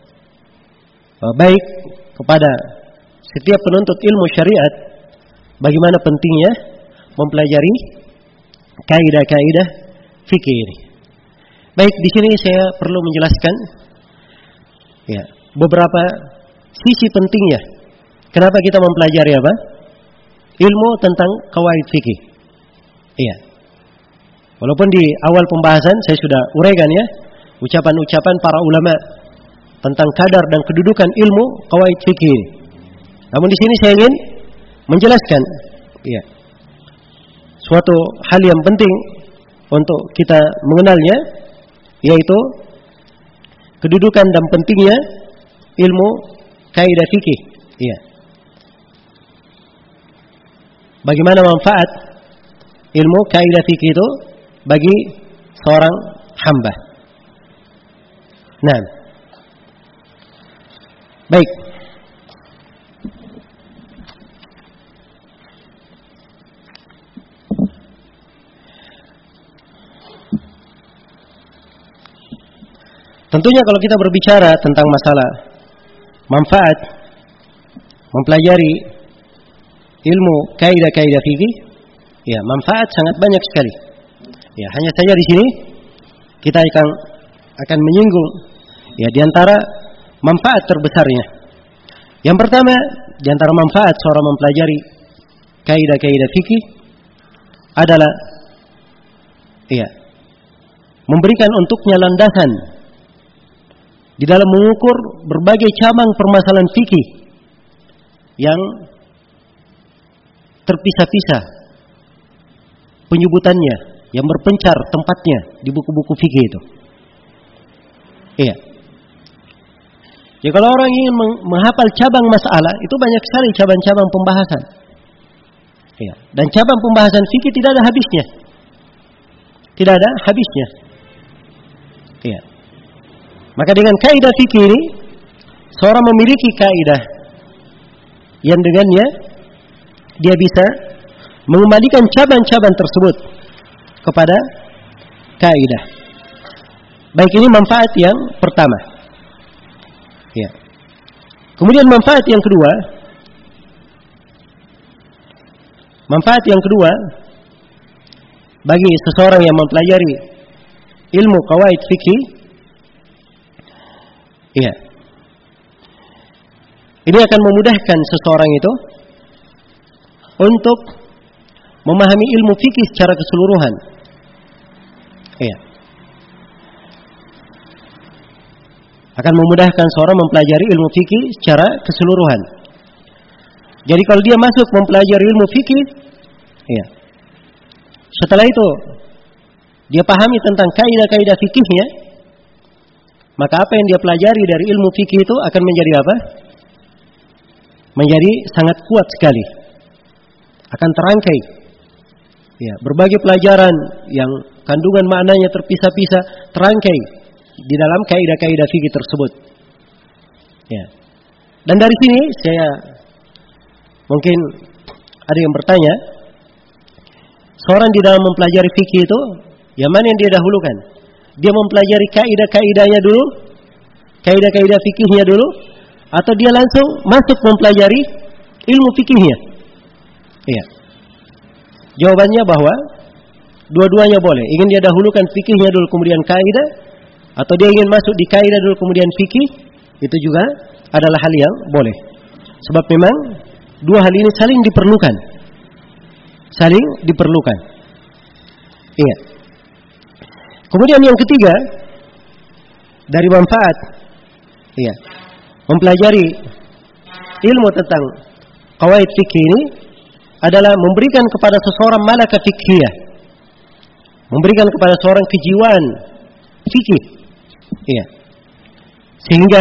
baik kepada setiap penuntut ilmu syariat bagaimana pentingnya mempelajari kaidah-kaidah fikih ini. Baik, di sini saya perlu menjelaskan ya, beberapa sisi pentingnya. Kenapa kita mempelajari apa? Ilmu tentang qawaid fikih. Iya. Walaupun di awal pembahasan saya sudah uraikan ya, ucapan-ucapan para ulama tentang kadar dan kedudukan ilmu qawaid fikih. Namun di sini saya ingin menjelaskan ya, suatu hal yang penting untuk kita mengenalnya, yaitu kedudukan dan pentingnya ilmu kaidah fikih. Iya. Bagaimana manfaat ilmu kaidah fikih itu bagi seorang hamba. Nah, baik. Tentunya kalau kita berbicara tentang masalah manfaat mempelajari ilmu kaidah-kaidah fikih, ya manfaat sangat banyak sekali. Ya, hanya saja di sini kita akan menyinggung ya di antara manfaat terbesarnya. Yang pertama, di antara manfaat seorang mempelajari kaidah-kaidah fikih adalah ya memberikan untuknya landasan di dalam mengukur berbagai cabang permasalahan fikih yang terpisah-pisah penyebutannya, yang berpencar tempatnya di buku-buku fikih itu. Iya. Ya, kalau orang ingin menghafal cabang masalah, itu banyak sekali cabang-cabang pembahasan. Iya. Dan cabang pembahasan fikih tidak ada habisnya. Tidak ada habisnya. Iya. Maka dengan kaidah fikih ini, seorang memiliki kaidah yang dengannya dia bisa mengembalikan cabang-cabang tersebut kepada kaidah. Baik, ini manfaat yang pertama. Ya. Kemudian manfaat yang kedua. Manfaat yang kedua bagi seseorang yang mempelajari ilmu qawaid fikih, ya, ini akan memudahkan seseorang itu untuk memahami ilmu fikih secara keseluruhan. Ya. Akan memudahkan seorang mempelajari ilmu fikih secara keseluruhan. Jadi kalau dia masuk mempelajari ilmu fikih, ya, setelah itu dia pahami tentang kaidah-kaidah fikihnya, maka apa yang dia pelajari dari ilmu fikih itu akan menjadi apa? Menjadi sangat kuat sekali. Akan terangkai. Ya, berbagai pelajaran yang kandungan maknanya terpisah-pisah terangkai di dalam kaidah-kaidah fikih tersebut. Ya. Dan dari sini saya mungkin ada yang bertanya, seorang di dalam mempelajari fikih itu, yang mana yang dia dahulukan? Dia mempelajari kaidah-kaidahnya dulu, kaidah-kaidah fikihnya dulu, atau dia langsung masuk mempelajari ilmu fikihnya? Iya. Jawabannya bahwa dua-duanya boleh. Ingin dia dahulukan fikihnya dulu kemudian kaidah, atau dia ingin masuk di kaidah dulu kemudian fikih, itu juga adalah hal yang boleh. Sebab memang dua hal ini saling diperlukan. Saling diperlukan. Iya. Kemudian yang ketiga dari manfaat, iya, mempelajari ilmu tentang qawaid fikih ini adalah memberikan kepada seseorang malakah fikhiyah, memberikan kepada seorang kejiwaan fikih, iya, sehingga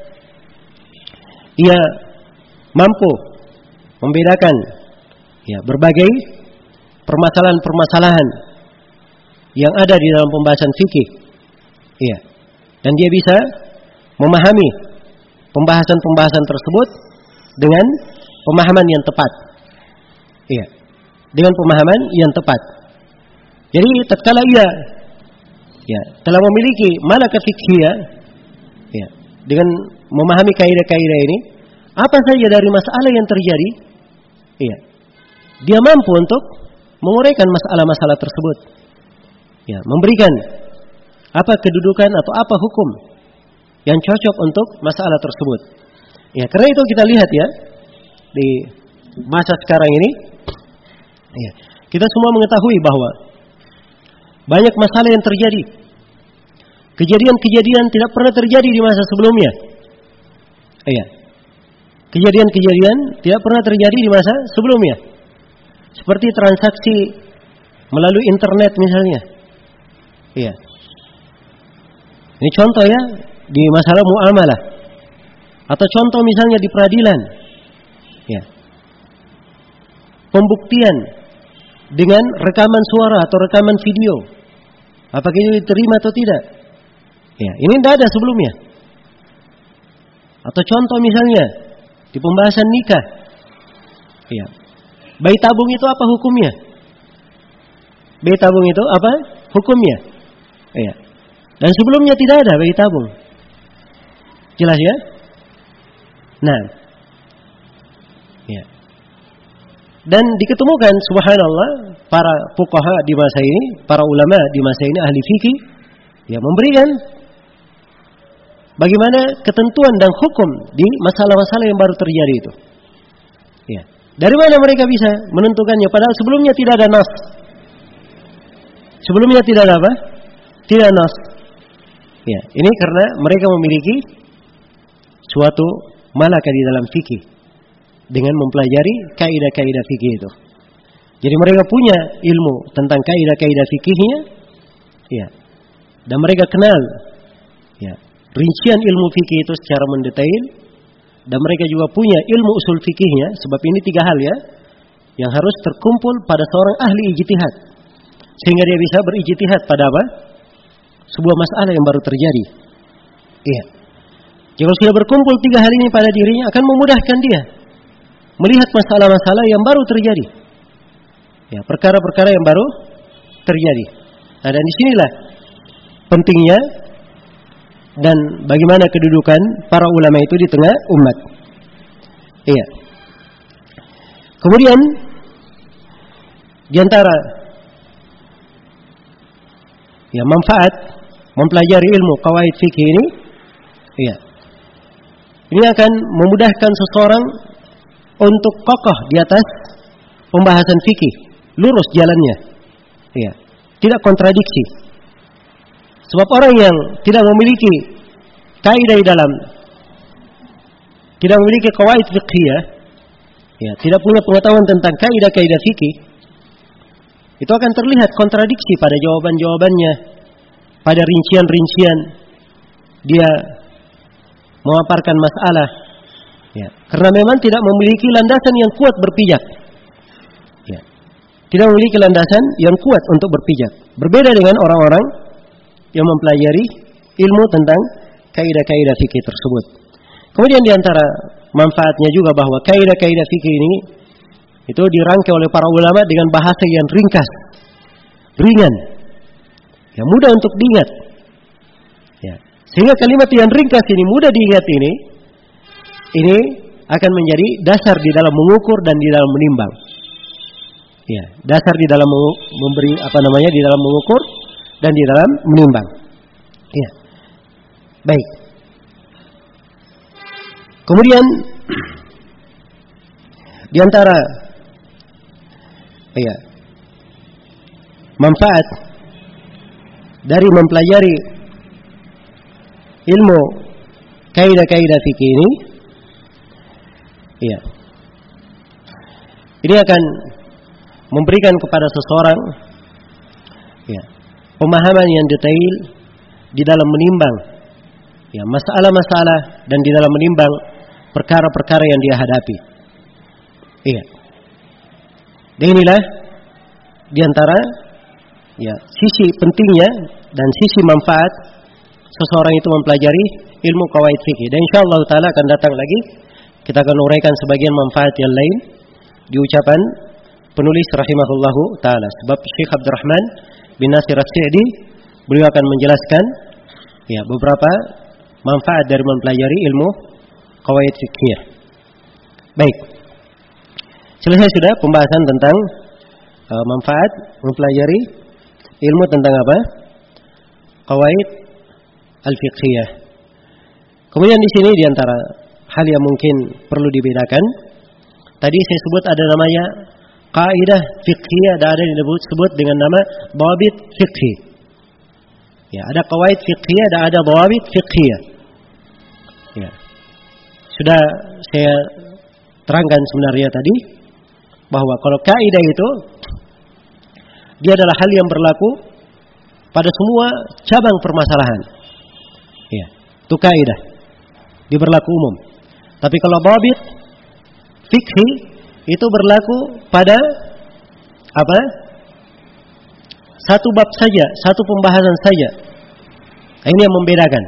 ia mampu membedakan, ya, berbagai permasalahan-permasalahan yang ada di dalam pembahasan fikih, iya, dan dia bisa memahami pembahasan-pembahasan tersebut dengan pemahaman yang tepat, iya, dengan pemahaman yang tepat. Jadi tatkala ia, ya, telah memiliki malakah fikhiyah, ya, dengan memahami kaidah-kaidah ini, apa saja dari masalah yang terjadi, iya, dia mampu untuk menguraikan masalah-masalah tersebut, ya, memberikan apa kedudukan atau apa hukum yang cocok untuk masalah tersebut. Ya, karena itu kita lihat, ya, di masa sekarang ini, ya, kita semua mengetahui bahwa banyak masalah yang terjadi. Kejadian-kejadian tidak pernah terjadi di masa sebelumnya. Iya. Kejadian-kejadian tidak pernah terjadi di masa sebelumnya. Seperti transaksi melalui internet misalnya. Iya. Ini contoh, ya, di masalah muamalah. Atau contoh misalnya di peradilan. Ya. Pembuktian dengan rekaman suara atau rekaman video. Apakah ini diterima atau tidak? Ya, ini tidak ada sebelumnya. Atau contoh misalnya di pembahasan nikah. Ya. Bayi tabung itu apa hukumnya? Bayi tabung itu apa hukumnya? Ya. Dan sebelumnya tidak ada bayi tabung. Jelas, ya? Nah. Ya. Dan diketemukan, subhanallah, para fuqaha di masa ini, para ulama di masa ini, ahli fikih, ya, memberikan bagaimana ketentuan dan hukum di masalah-masalah yang baru terjadi itu. Ya. Dari mana mereka bisa menentukannya? Padahal sebelumnya tidak ada nas. Sebelumnya tidak ada apa? Tidak ada nas. Ya, ini karena mereka memiliki suatu malakah di dalam fikih dengan mempelajari kaidah-kaidah fikih itu. Jadi mereka punya ilmu tentang kaidah-kaidah fikihnya, ya, dan mereka kenal, ya, rincian ilmu fikih itu secara mendetail, dan mereka juga punya ilmu usul fikihnya. Sebab ini tiga hal, ya, yang harus terkumpul pada seorang ahli ijtihad, sehingga dia bisa berijtihad pada apa? Sebuah masalah yang baru terjadi. Iya. Jika sudah berkumpul tiga hal ini pada dirinya, akan memudahkan dia melihat masalah-masalah yang baru terjadi. Ya, perkara-perkara yang baru terjadi. Nah, dan disinilah pentingnya dan bagaimana kedudukan para ulama itu di tengah umat. Iya. Kemudian di antara manfaat mempelajari ilmu qawaid fikih ini, ini akan memudahkan seseorang untuk kokoh di atas pembahasan fikih, lurus jalannya. Tidak kontradiksi. Sebab orang yang tidak memiliki kaidah tidak memiliki qawaid fiqhiyah, tidak punya pengetahuan tentang kaidah-kaidah fikih, itu akan terlihat kontradiksi pada jawaban-jawabannya, pada rincian-rincian dia memaparkan masalah, karena memang tidak memiliki landasan yang kuat berpijak. Tidak memiliki landasan yang kuat untuk berpijak. Berbeda dengan orang-orang yang mempelajari ilmu tentang kaidah-kaidah fikih tersebut. Kemudian di antara manfaatnya juga bahwa kaidah-kaidah fikih ini itu dirangkai oleh para ulama dengan bahasa yang ringkas, ringan, yang mudah untuk diingat. Sehingga kalimat yang ringkas ini, mudah diingat ini akan menjadi dasar di dalam mengukur dan di dalam menimbang. Dasar di dalam memberi di dalam mengukur dan di dalam menimbang. Baik. Kemudian di antara manfaat dari mempelajari ilmu kaidah-kaidah fikih ini akan memberikan kepada seseorang pemahaman yang detail di dalam menimbang masalah-masalah dan di dalam menimbang perkara-perkara yang dia hadapi. Dan inilah di antara sisi pentingnya dan sisi manfaat seseorang itu mempelajari ilmu qawaid fikih. Dan insyaallah taala akan datang lagi kita akan uraikan sebagian manfaat yang lain di ucapan penulis rahimahullahu taala. Sebab Syekh Abdurrahman bin Nasir As-Sa'di beliau akan menjelaskan beberapa manfaat dari mempelajari ilmu qawaid fikih. Baik. Selesai sudah pembahasan tentang manfaat mempelajari ilmu tentang apa? Qawaid al-fiqhiyah. Kemudian di sini di antara hal yang mungkin perlu dibedakan, tadi saya sebut ada namanya kaidah fiqhiyah, ada yang disebut dengan nama dhabit fiqhi. Ada qawaid fiqhiyah, ada dhabit fiqhiyah. Sudah saya terangkan sebenarnya tadi bahwa kalau kaidah itu dia adalah hal yang berlaku pada semua cabang permasalahan. Itu kaidah, dia berlaku umum. Tapi kalau dhabit fikhi itu berlaku pada apa? Satu bab saja, satu pembahasan saja. Ini yang membedakan.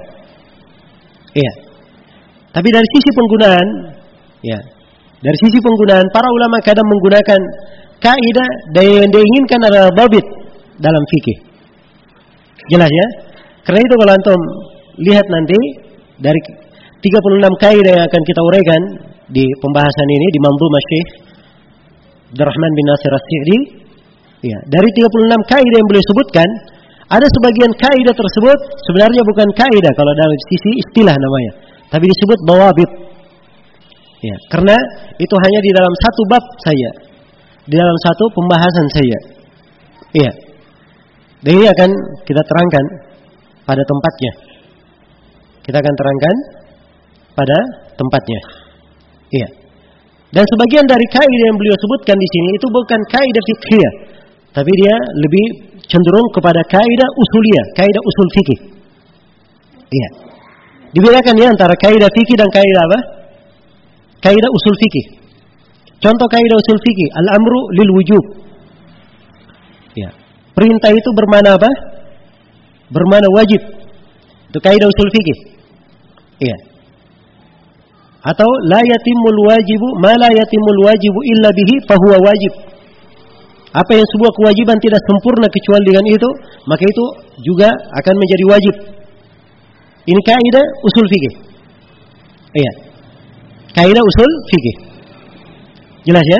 Tapi dari sisi penggunaan, dari sisi penggunaan para ulama kadang menggunakan kaidah yang diinginkan adalah dhabit dalam fikih. Jelas ya? Karena itu kalau antum lihat nanti dari 36 kaidah yang akan kita uraikan di pembahasan ini di Manzumah Syekh Abdurrahman bin Nasir As-Sa'di, dari 36 kaidah yang beliau sebutkan, ada sebagian kaidah tersebut sebenarnya bukan kaidah kalau dalam sisi istilah namanya, tapi disebut dawabit. Karena itu hanya di dalam satu bab saja, di dalam satu pembahasan saja. Dan ini akan kita terangkan pada tempatnya. Kita akan terangkan pada tempatnya. Dan sebagian dari kaidah yang beliau sebutkan di sini itu bukan kaidah fiqhiyah, tapi dia lebih cenderung kepada kaidah usuliyah, kaidah usul fikih. Dibedakan ya antara kaidah fikih dan kaidah apa? Kaidah usul fikih. Contoh kaidah usul fikih, al-amru lil wujub. Perintah itu bermana apa? Bermana wajib. Itu kaidah usul fikih. Atau la yatimul wajibu ma la yatimul wajibu illa bihi fahuwa wajib. Apa yang sebuah kewajiban tidak sempurna kecuali dengan itu, maka itu juga akan menjadi wajib. Ini kaidah usul fikih. Iya. Kaidah usul fikih. Jelas ya?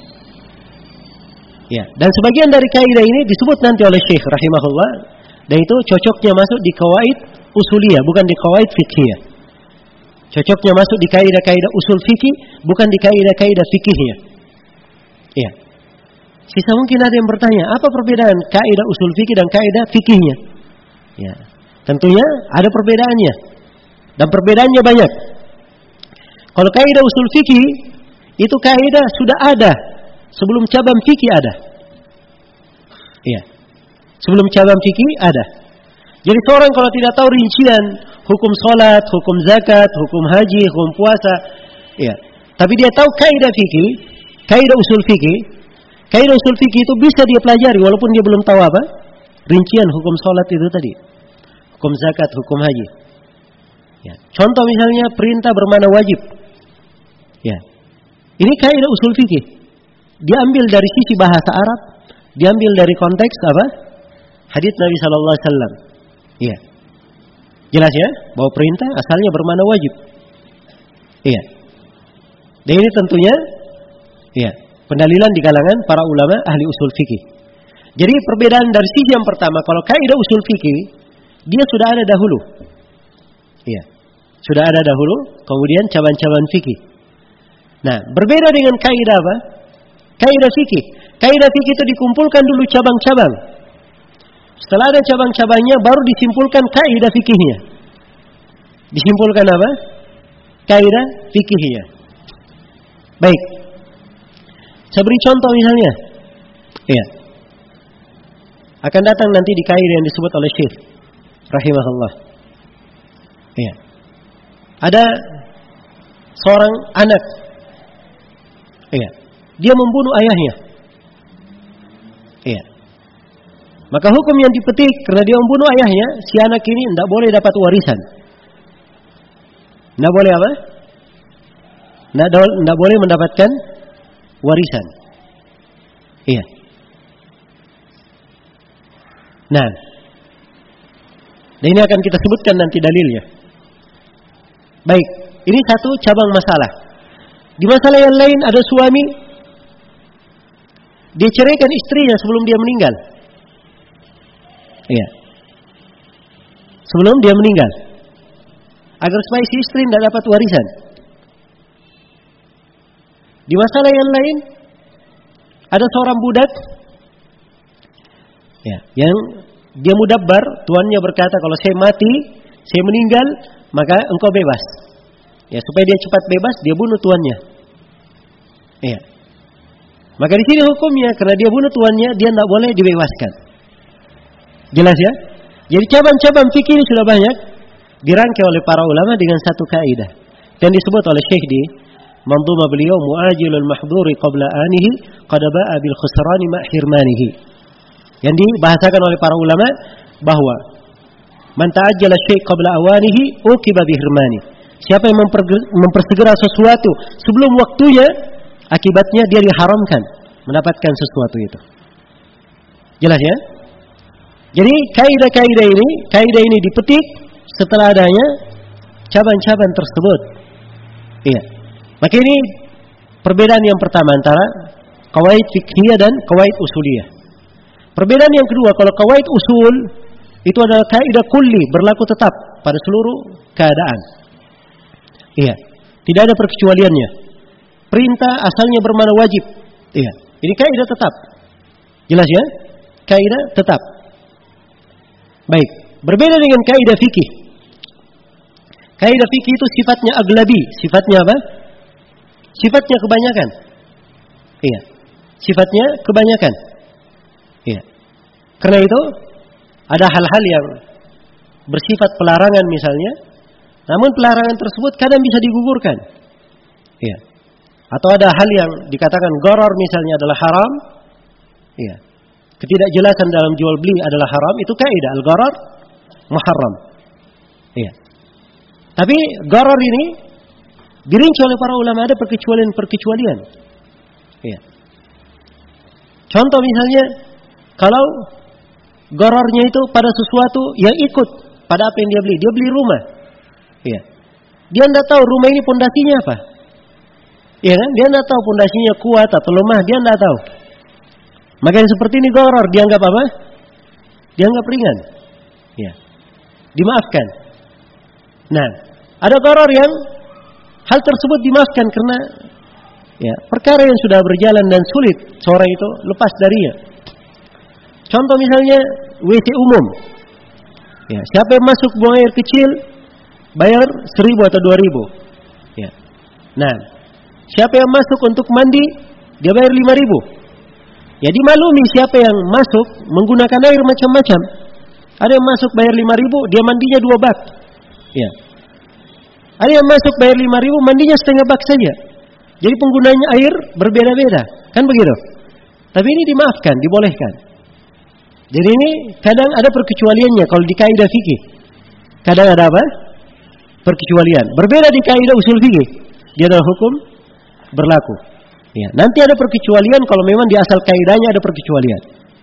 Ya, dan sebagian dari kaidah ini disebut nanti oleh Syekh rahimahullah, dan itu cocoknya masuk di qawaid usuliyah, bukan di qawaid fiqhiyah. Cocoknya masuk di kaidah-kaidah usul fikih, bukan di kaidah-kaidah fikihnya. Iya. Sisa mungkin ada yang bertanya, apa perbedaan kaidah usul fikih dan kaidah fikihnya? Ya, tentunya ada perbedaannya, dan perbedaannya banyak. Kalau kaidah usul fikih itu kaidah sudah ada sebelum cabang fikih ada. Iya. Sebelum cabang fikih ada. Jadi seorang kalau tidak tahu rincian hukum salat, hukum zakat, hukum haji, hukum puasa, ya. Tapi dia tahu kaidah fikih, kaidah usul fikih. Kaidah usul fikih itu bisa dia pelajari walaupun dia belum tahu apa rincian hukum salat itu tadi. Hukum zakat, hukum haji. Ya. Contoh misalnya perintah bermakna wajib. Ya. Ini kaidah usul fikih. Diambil dari sisi bahasa Arab, diambil dari konteks apa? Hadits Nabi sallallahu alaihi wasallam. Iya. Jelas ya? Bahwa perintah asalnya bermakna wajib. Iya. Dan ini tentunya iya, pendalilan di kalangan para ulama ahli usul fikih. Jadi perbedaan dari sisi yang pertama, kalau kaidah usul fikih dia sudah ada dahulu. Iya. Sudah ada dahulu, kemudian cabang-cabang fikih. Nah, berbeda dengan kaidah apa? Kaidah fikih. Kaidah fikih itu dikumpulkan dulu cabang-cabang. Setelah ada cabang-cabangnya baru disimpulkan kaidah fikihnya. Disimpulkan apa? Kaidah fikihnya. Baik. Saya beri contoh misalnya. Iya. Akan datang nanti di kaidah yang disebut oleh Syekh rahimahullah. Iya. Ada seorang anak. Iya. Dia membunuh ayahnya. Iya. Maka hukum yang dipetik karena dia membunuh ayahnya, si anak ini tidak boleh dapat warisan. Tidak boleh apa? Tidak boleh mendapatkan warisan. Iya. Nah, ini akan kita sebutkan nanti dalilnya. Baik, ini satu cabang masalah. Di masalah yang lain ada suami, dia ceraikan istrinya sebelum dia meninggal. Iya. Sebelum dia meninggal. Agar supaya si istri tidak dapat warisan. Di masalah yang lain ada seorang budak ya, yang dia mudabbar, tuannya berkata kalau saya mati, saya meninggal, maka engkau bebas. Ya, supaya dia cepat bebas, dia bunuh tuannya. Iya. Maka di sini hukumnya karena dia bunuh tuannya, dia tidak boleh dibebaskan. Jelas ya? Jadi cabang-cabang fikih ini sudah banyak dirangkai oleh para ulama dengan satu kaidah. Dan disebut oleh Syekh di manzumah beliau muajilul mahdhuri qabla anihi qad ba'a bil khusrani ma hirmanihi. Yang dibahasakan oleh para ulama bahwa man ta'ajjala syai' qabla awanihi uqiba bi hirmani. Siapa yang mempersegera sesuatu sebelum waktunya, akibatnya dia diharamkan mendapatkan sesuatu itu. Jelas ya? Jadi kaidah ini dipetik setelah adanya cabang-cabang tersebut. Iya. Maka ini perbedaan yang pertama antara qawaid fiqhiyah dan qawaid usuliyah. Perbedaan yang kedua, kalau qawaid usul itu adalah kaidah kulli, berlaku tetap pada seluruh keadaan. Iya. Tidak ada perkecualiannya. Perintah asalnya bermakna wajib. Iya. Ini kaidah tetap. Jelas ya? Kaidah tetap. Baik, berbeda dengan kaidah fikih. Kaidah fikih itu sifatnya aglabi, sifatnya apa? Sifatnya kebanyakan. Iya. Sifatnya kebanyakan. Iya. Karena itu ada hal-hal yang bersifat pelarangan misalnya, namun pelarangan tersebut kadang bisa digugurkan. Iya. Atau ada hal yang dikatakan gharar misalnya adalah haram. Iya. Ketidakjelasan dalam jual beli adalah haram, itu kaidah al-gharar muharram. Iya. Tapi gharar ini Dirinci oleh para ulama, ada perkecualian-perkecualian. Ya. Contoh misalnya, kalau gorornya itu pada sesuatu yang ikut pada apa yang dia beli. Dia beli rumah. Ya. Dia tidak tahu rumah ini pondasinya apa. Ya kan? Dia tidak tahu pondasinya kuat atau lemah. Dia tidak tahu. Maka yang seperti ini goror. Dianggap apa? Dianggap ringan. Ya. Dimaafkan. Nah, ada goror yang hal tersebut dimaafkan karena ya, perkara yang sudah berjalan dan sulit seorang itu lepas darinya. Contoh misalnya WC umum. Ya, siapa yang masuk buang air kecil bayar 1.000 atau 2.000. Ya. Nah, siapa yang masuk untuk mandi dia bayar 5.000. Ya, dimaklumi siapa yang masuk menggunakan air macam-macam. Ada yang masuk bayar 5.000, dia mandinya 2 bak. Ya. Ada yang masuk bayar 5.000, mandinya setengah bak saja. Jadi penggunanya air berbeda-beda, kan begitu? Tapi ini dimaafkan, dibolehkan. Jadi ini kadang ada perkecualiannya kalau di kaidah fikih. Kadang ada apa? Perkecualian. Berbeda di kaidah usul fikih. Dia adalah hukum berlaku. Ya, nanti ada perkecualian kalau memang di asal kaidahnya ada perkecualian.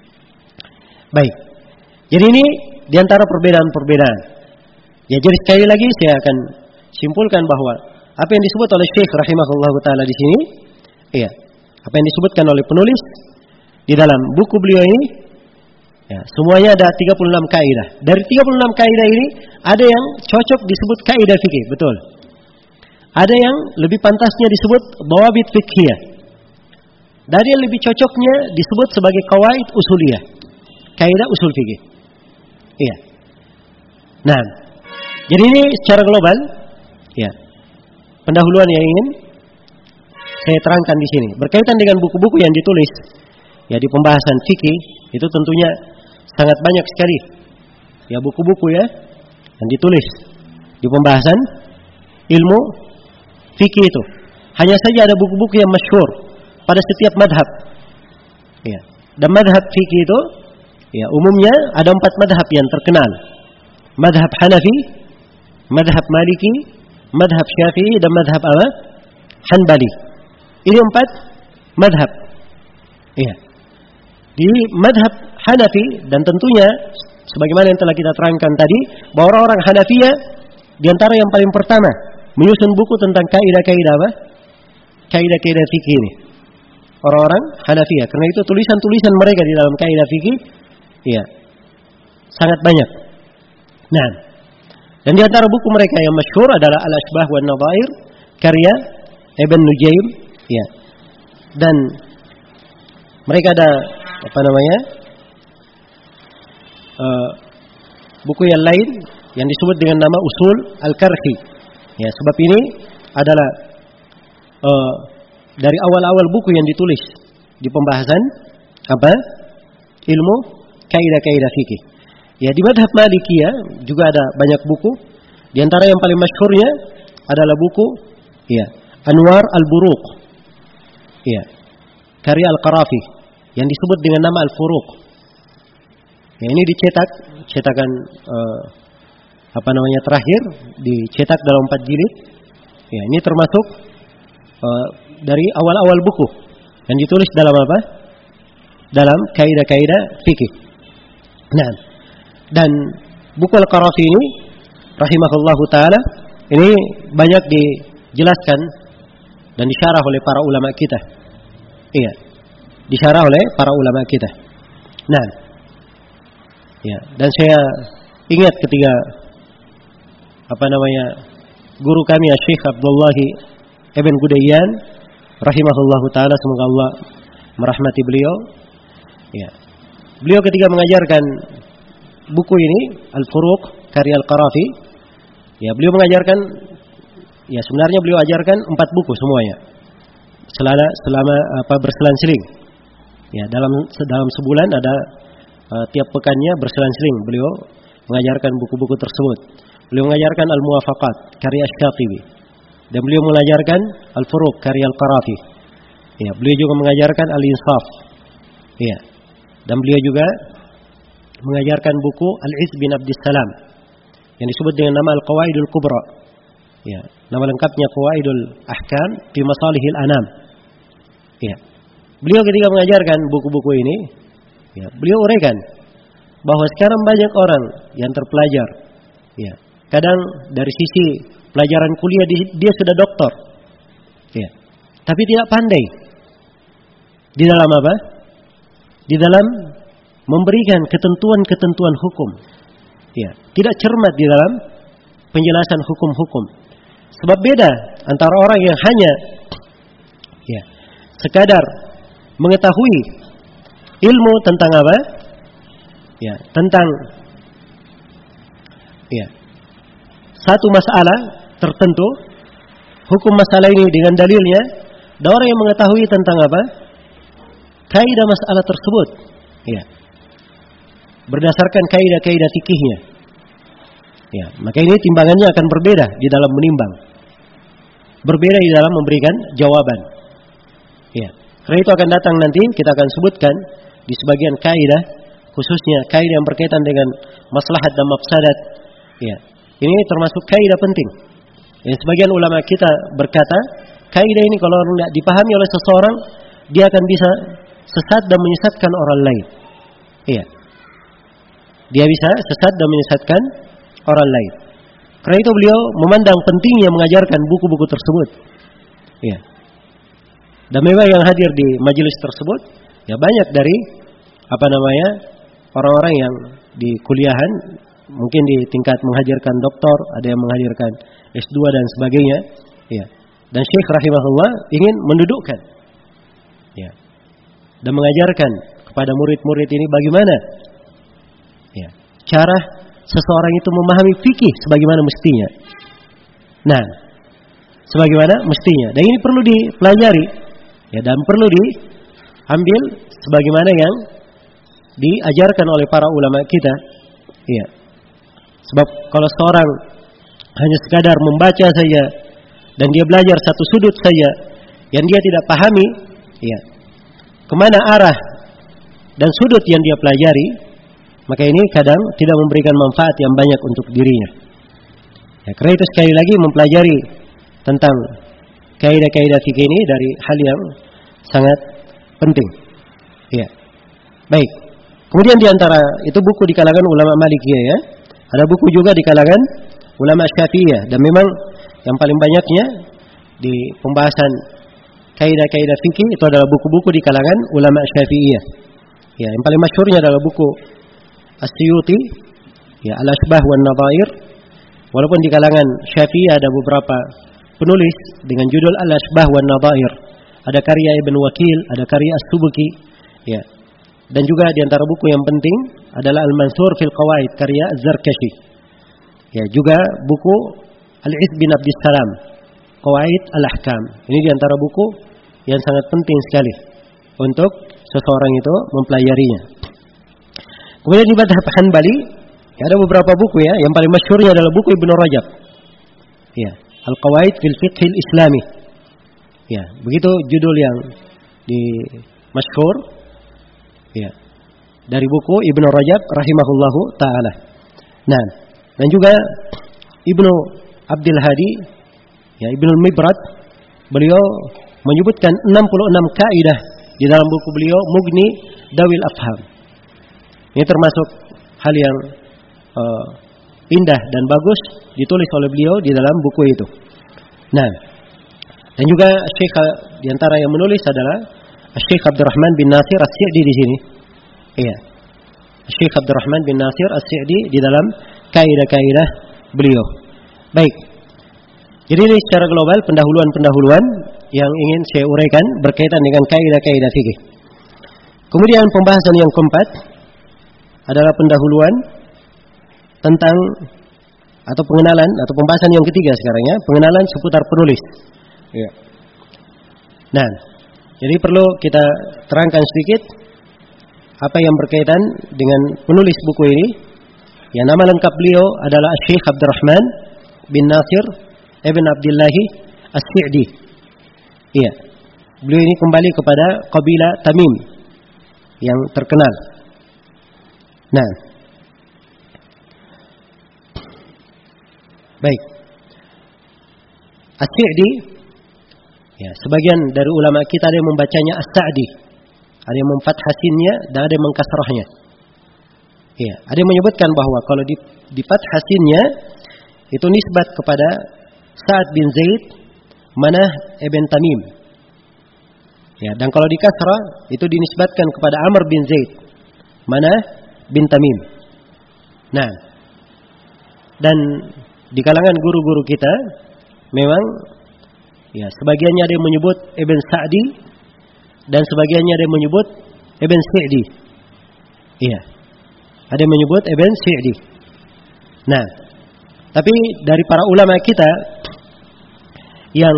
Baik. Jadi ini di antara perbedaan-perbedaan. Ya, jadi sekali lagi saya akan simpulkan bahwa apa yang disebut oleh Syekh rahimahullah taala di sini, ya, apa yang disebutkan oleh penulis di dalam buku beliau ini, ya, semuanya ada 36 kaidah. Dari 36 kaidah ini ada yang cocok disebut kaidah fikih, betul. Ada yang lebih pantasnya disebut dhawabit fiqhiyah. Dari yang lebih cocoknya disebut sebagai qawaid usuliyah, kaidah usul fikih. Iya. Nah, jadi ini secara global, ya. Pendahuluan yang ingin saya terangkan di sini berkaitan dengan buku-buku yang ditulis ya di pembahasan fikih, itu tentunya sangat banyak sekali ya buku-buku ya yang ditulis di pembahasan ilmu fikih itu. Hanya saja ada buku-buku yang masyhur pada setiap madhab. Ya. Dan madhab fikih itu ya umumnya ada 4 madhab yang terkenal. Madhab Hanafi, madhab Maliki, madhab Syafi'i, dan madhab apa? Hanbali. Ini 4 madhab. Iya. Di madhab Hanafi, dan tentunya sebagaimana yang telah kita terangkan tadi, bahwa orang-orang Hanafiyah di antara yang paling pertama menyusun buku tentang kaidah-kaidah apa? Kaidah-kaidah fikih ini. Orang-orang Hanafiyah. Karena itu tulisan-tulisan mereka di dalam kaidah fikih, iya, sangat banyak. Nah, dan di antara buku mereka yang masyhur adalah Al-Ashbah wa Nadhair karya Ibn Nujaym, ya. Dan mereka ada apa namanya? Buku yang lain yang disebut dengan nama Usul Al-Karhi. Ya, sebab ini adalah dari awal-awal buku yang ditulis di pembahasan apa? Ilmu kaidah-kaidah fikih. Ya, di madhab Malikiyah juga ada banyak buku. Di antara yang paling masyhurnya adalah buku ya, Anwar Al-Buruq. Ya, karya Al-Qarafi yang disebut dengan nama Al-Furuq. Ya, ini dicetak cetakan apa namanya terakhir, dicetak dalam 4 jilid. Ya, ini termasuk dari awal-awal buku yang ditulis dalam apa? Dalam kaidah-kaidah fikih. Nah, dan buku Al-Qarafi ini rahimahullahu taala ini banyak dijelaskan dan disyarah oleh para ulama kita. Iya, disyarah oleh para ulama kita. Nah, ya, dan saya ingat ketika apa namanya guru kami Syekh Abdullah Ibn Gudayyan rahimahullahu taala, semoga Allah merahmati beliau. Ya, beliau ketika mengajarkan buku ini Al-Furuq karya Al-Qarafi, ya beliau mengajarkan, ya sebenarnya beliau ajarkan 4 buku semuanya selama apa berselang-seling. Ya, dalam sebulan ada tiap pekannya berselang-seling beliau mengajarkan buku-buku tersebut. Beliau mengajarkan Al-Muwafaqat karya Asy-Syatibi, dan beliau mengajarkan Al-Furuq karya Al-Qarafi. Ya, beliau juga mengajarkan Al-Insaf. Ya, dan beliau juga mengajarkan buku Al-Izz bin Abdissalam yang disebut dengan nama Al-Qawaidul Kubra. Ya, Nama lengkapnya Qawaidul Ahkam fi Masalihil Anam. Ya. Beliau ketika mengajarkan buku-buku ini, ya, beliau uraikan bahwa sekarang banyak orang yang terpelajar. Ya. Kadang dari sisi pelajaran kuliah dia sudah doktor. Ya. Tapi tidak pandai di dalam apa? Di dalam memberikan ketentuan-ketentuan hukum. Ya, tidak cermat di dalam penjelasan hukum-hukum. Sebab beda antara orang yang hanya ya, sekadar mengetahui ilmu tentang apa? Ya, tentang ya, satu masalah tertentu, hukum masalah ini dengan dalilnya, dan orang yang mengetahui tentang apa? Kaidah masalah tersebut. Ya. Berdasarkan kaidah-kaidah fikihnya. Ya, maka ini timbangannya akan berbeda di dalam menimbang. Berbeda di dalam memberikan jawaban. Ya. Karena itu akan datang nanti kita akan sebutkan di sebagian kaidah, khususnya kaidah yang berkaitan dengan maslahat dan mafsadat. Ya. Ini termasuk kaidah penting. Yang sebagian ulama kita berkata, kaidah ini kalau tidak dipahami oleh seseorang, dia akan bisa sesat dan menyesatkan orang lain. Iya. Dia bisa sesat dan menyesatkan orang lain. Karena itu beliau memandang pentingnya mengajarkan buku-buku tersebut. Iya. Dan memang yang hadir di majelis tersebut ya banyak dari orang-orang yang di kuliahan, mungkin di tingkat menghadirkan doktor, ada yang menghadirkan S2 dan sebagainya. Iya. Dan Syekh rahimahullah ingin mendudukkan ya, dan mengajarkan kepada murid-murid ini bagaimana ya, cara seseorang itu memahami fikih sebagaimana mestinya. Nah, sebagaimana mestinya. Dan ini perlu dipelajari ya, dan perlu diambil sebagaimana yang diajarkan oleh para ulama kita. Ya. Sebab kalau seorang hanya sekadar membaca saja dan dia belajar satu sudut saja yang dia tidak pahami, ya, kemana arah dan sudut yang dia pelajari, maka ini kadang tidak memberikan manfaat yang banyak untuk dirinya. Ya, karena itu sekali lagi mempelajari tentang kaidah-kaidah fikih ini dari hal yang sangat penting. Ya. Baik. Kemudian di antara itu buku di kalangan ulama Malikiyah ya. Ada buku juga di kalangan ulama Syafi'iyah, dan memang yang paling banyaknya di pembahasan kaidah-kaidah fikih itu adalah buku-buku di kalangan ulama Syafi'iyah. Ya, yang paling masyhurnya adalah buku As-Suyuti, ya, Al-Ashbah wan Nadhair. Walaupun di kalangan Syafi'iyah ada beberapa penulis dengan judul Al-Ashbah wan Nadhair. Ada karya Ibn Wakil, ada karya As-Subuki, ya. Dan juga di antara buku yang penting adalah Al-Mansur fil Qawaid karya Az-Zarkashi. Ya, juga buku Al-Izz bin Abdissalam, Qawaid Al-Ahkam. Ini di antara buku yang sangat penting sekali untuk seseorang itu mempelajarinya. Kemudian di mazhab Hanbali ya, ada beberapa buku ya, yang paling masyhurnya adalah buku Ibnu Rajab. Ya, Al-Qawaid fil Fiqh Al-Islami. Ya, begitu judul yang di masyhur ya, dari buku Ibnu Rajab rahimahullahu taala. Nah, dan juga Ibnu Abdul Hadi, ya, Ibnu Mibrad, beliau menyebutkan 66 kaidah di dalam buku beliau Mughni Dawil Afham. Ini termasuk hal yang indah dan bagus ditulis oleh beliau di dalam buku itu. Nah, dan juga Syekh di antara yang menulis adalah Syekh Abdurrahman bin Nasir As-Sa'di di sini. Iya. Syekh Abdurrahman bin Nasir As-Sa'di di dalam kaidah-kaidah beliau. Baik. Jadi ini secara global pendahuluan-pendahuluan yang ingin saya uraikan berkaitan dengan kaidah-kaidah fikih. Kemudian pembahasan yang keempat adalah pendahuluan tentang atau pengenalan atau pembahasan yang ketiga sekarang ya, pengenalan seputar penulis. Ya. Nah, jadi perlu kita terangkan sedikit apa yang berkaitan dengan penulis buku ini. Yang nama lengkap beliau adalah Syekh Abdurrahman bin Nasir Ibn Abdullah As-Sa'di. Iya. Beliau ini kembali kepada kabilah Tamim yang terkenal. Nah, baik. As-Sa'di, ya, sebagian dari ulama kita ada yang membacanya As-Sa'di, ada yang memfathah sinnya dan ada yang mengkasrahnya. Ya, ada yang menyebutkan bahwa kalau di fathah sinnya itu nisbat kepada Sa'ad bin Zaid Manah ibn Tamim. Ya, dan kalau di kasrah itu dinisbatkan kepada Amr bin Zaid Manah bin Tamim. Nah, dan di kalangan guru-guru kita memang ya sebagiannya ada yang menyebut Ibn Sa'di dan sebagiannya ada yang menyebut Ibn Sa'di. Iya. Ada yang menyebut Ibn Sa'di. Nah, tapi dari para ulama kita yang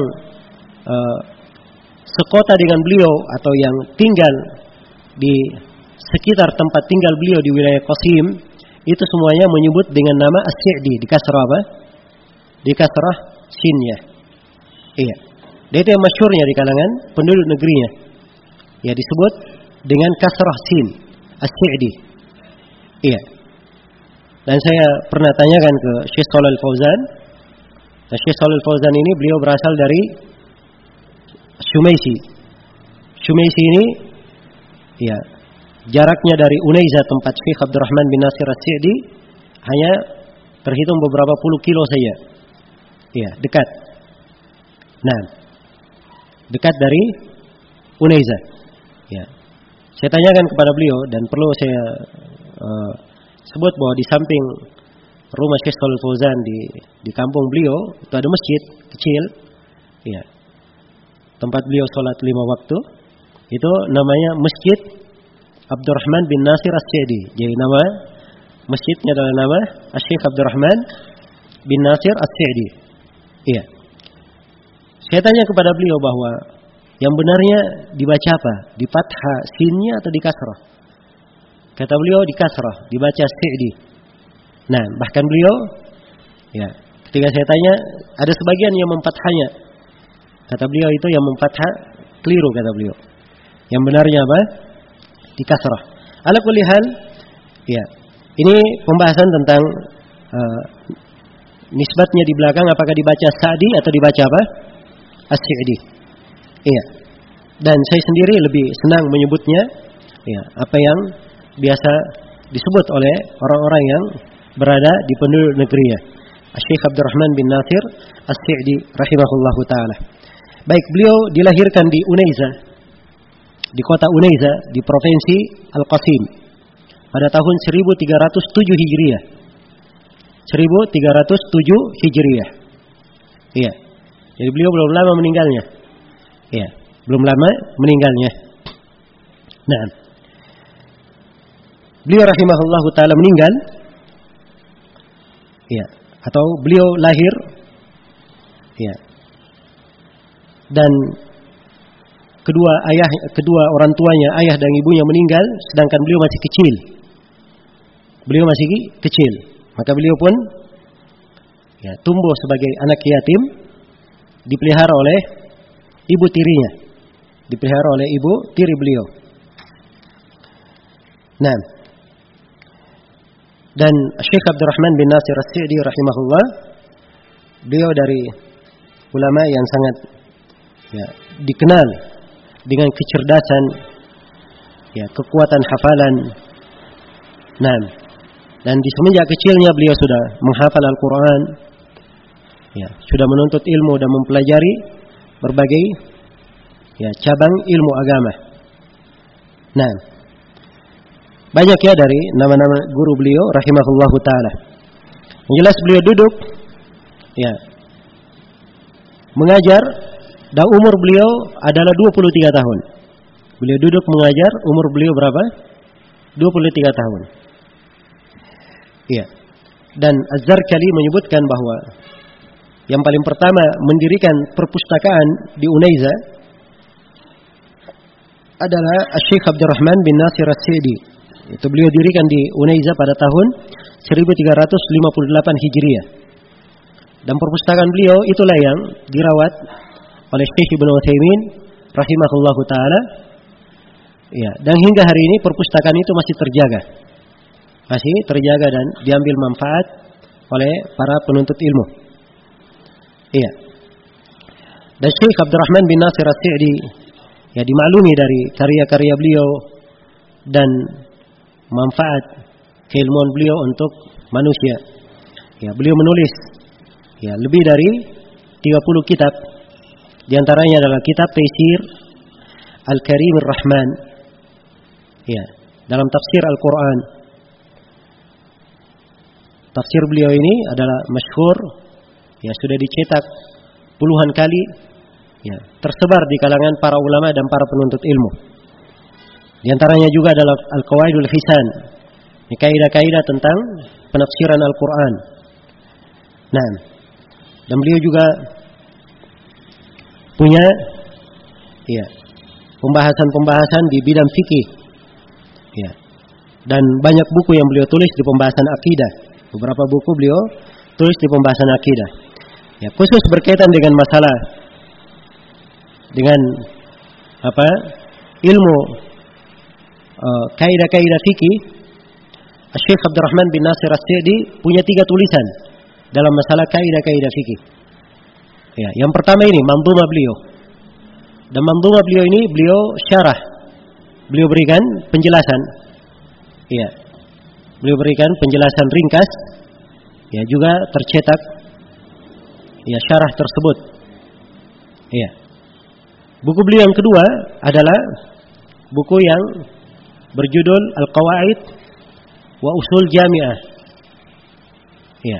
sekota dengan beliau atau yang tinggal di sekitar tempat tinggal beliau di wilayah Qasim, itu semuanya menyebut dengan nama As-Sa'di, di kasrah apa? Di kasrah sinnya. Iya. Dan itu yang masyhurnya di kalangan penduduk negerinya. Ya, disebut dengan kasrah sin, As-Sa'di. Iya. Dan saya pernah tanyakan ke Syekh Shalal Fauzan. Nah, Syekh Shalal Fauzan ini beliau berasal dari Shumaisi. Shumaisi ini ya, jaraknya dari Unaiza tempat Syekh Abdurrahman bin Nasir As-Sa'di hanya terhitung beberapa puluh kilo saja. Ya, dekat. Nah, dekat dari Unaiza. Ya. Saya tanyakan kepada beliau dan perlu saya sebut bahwa di samping rumah Syekh Shalal Fauzan di kampung beliau itu ada masjid kecil. Ya. Tempat beliau sholat 5 waktu. Itu namanya Masjid Abdurrahman bin Nasir As-Sa'di. Jadi nama masjidnya adalah nama Syekh Abdurrahman bin Nasir As-Sa'di. Iya. Saya tanya kepada beliau bahwa yang benarnya dibaca apa? Di fathah sinnya atau di kasrah? Kata beliau di kasrah, dibaca As-Sa'di. Nah, bahkan beliau ya, ketika saya tanya, ada sebagian yang memfathahnya. Kata beliau itu yang memfathah keliru, kata beliau. Yang benarnya apa? Di kasrah. Ala kulli hal, ya. Ini pembahasan tentang nisbatnya di belakang apakah dibaca Sa'di atau dibaca apa? As-Sa'di. Iya. Dan saya sendiri lebih senang menyebutnya ya, apa yang biasa disebut oleh orang-orang yang berada di penduduk negerinya. Syekh Abdurrahman bin Nasir As-Sa'di rahimahullahu taala. Baik, beliau dilahirkan di Unaiza, di kota Unaiza di provinsi Al-Qasim pada tahun 1307 Hijriah. 1307 Hijriah. Iya. Jadi beliau belum lama meninggalnya. Iya, belum lama meninggalnya. Nah, beliau rahimahullahu taala meninggal. Iya, atau beliau lahir. Iya. Dan kedua orang tuanya, ayah dan ibunya meninggal sedangkan beliau masih kecil. Beliau masih kecil. Maka beliau pun ya, tumbuh sebagai anak yatim, dipelihara oleh ibu tirinya. Dipelihara oleh ibu tiri beliau. Nah, dan Syekh Abdurrahman bin Nasir As-Sa'di rahimahullah, beliau dari ulama yang sangat ya, dikenal dengan kecerdasan, ya, kekuatan hafalan. Nah, dan di semenjak kecilnya beliau sudah menghafal Al-Quran, ya, sudah menuntut ilmu dan mempelajari berbagai ya, cabang ilmu agama. Nah, banyak ya dari nama-nama guru beliau rahimahullahu taala. Yang jelas beliau duduk ya, mengajar dan umur beliau adalah 23 tahun. Beliau duduk mengajar, umur beliau berapa? 23 tahun. Iya. Dan Az-Zarkali menyebutkan bahwa yang paling pertama mendirikan perpustakaan di Unaiza adalah Syekh Abdurrahman bin Nasir As-Sa'di. Itu beliau dirikan di Unaiza pada tahun 1358 Hijriah. Dan perpustakaan beliau itulah yang dirawat oleh Syekh Ibnu Utsaimin rahimahullahu taala. Ya, dan hingga hari ini perpustakaan itu masih terjaga. Masih terjaga dan diambil manfaat oleh para penuntut ilmu. Iya. Dan Syekh Abdurrahman bin Nasir As-Sa'di ya dimaklumi dari karya-karya beliau dan manfaat keilmuan beliau untuk manusia. Ya, beliau menulis ya lebih dari 30 kitab. Di antaranya adalah kitab Taisir Al-Karim Ar-Rahman. Ya, dalam tafsir Al-Qur'an. Tafsir beliau ini adalah masyhur, ya sudah dicetak puluhan kali, ya tersebar di kalangan para ulama dan para penuntut ilmu. Di antaranya juga adalah Al-Qawaidul Hisan, kaidah-kaidah tentang penafsiran Al-Qur'an. Nah, dan beliau juga punya ya pembahasan-pembahasan di bidang fikih. Ya. Dan banyak buku yang beliau tulis di pembahasan akidah. Beberapa buku beliau tulis di pembahasan akidah. Ya, khusus berkaitan dengan masalah dengan ilmu kaidah-kaidah fikih, Syekh Abdurrahman bin Nasir As-Sa'di punya 3 tulisan dalam masalah kaidah-kaidah fikih. Ya, yang pertama ini manzumah beliau. Dan manzumah beliau ini beliau syarah. Beliau berikan penjelasan. Ya. Beliau berikan penjelasan ringkas. Ya, juga tercetak ya syarah tersebut. Ya. Buku beliau yang kedua adalah buku yang berjudul Al-Qawaid wa Usul Jami'ah. Ya.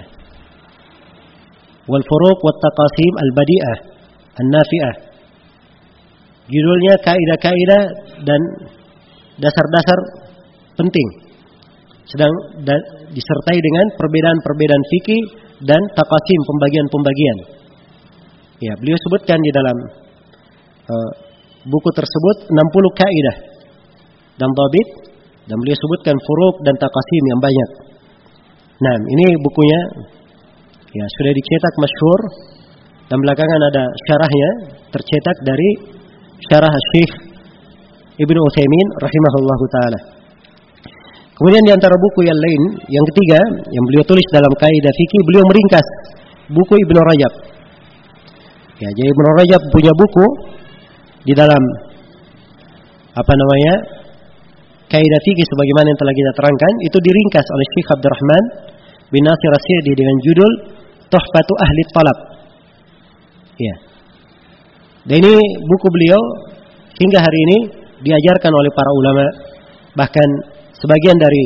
Wal Furuq wat Taqasim Al-Badi'ah An-Nafi'ah. Judulnya kaidah-kaidah dan dasar-dasar penting. Sedang disertai dengan perbedaan-perbedaan fikih dan taqasim, pembagian-pembagian. Ya, beliau sebutkan di dalam buku tersebut 60 kaidah dan dhabit, dan beliau sebutkan furuq dan taqasim yang banyak. Nah, ini bukunya ya sudah dicetak masyhur, dan belakangan ada syarahnya tercetak dari syarah Syekh Ibnu Utsaimin rahimahullahu taala. Kemudian di antara buku yang lain, yang ketiga yang beliau tulis dalam kaidah fikih, beliau meringkas buku Ibnu Rajab. Ya, jadi Ibnu Rajab punya buku di dalam kaidah fikih sebagaimana yang telah kita terangkan, itu diringkas oleh Syekh Abdurrahman bin Nasir As-Sa'di dengan judul Tuhfatu Ahli Talab. Ya. Dan ini buku beliau hingga hari ini diajarkan oleh para ulama, bahkan sebagian dari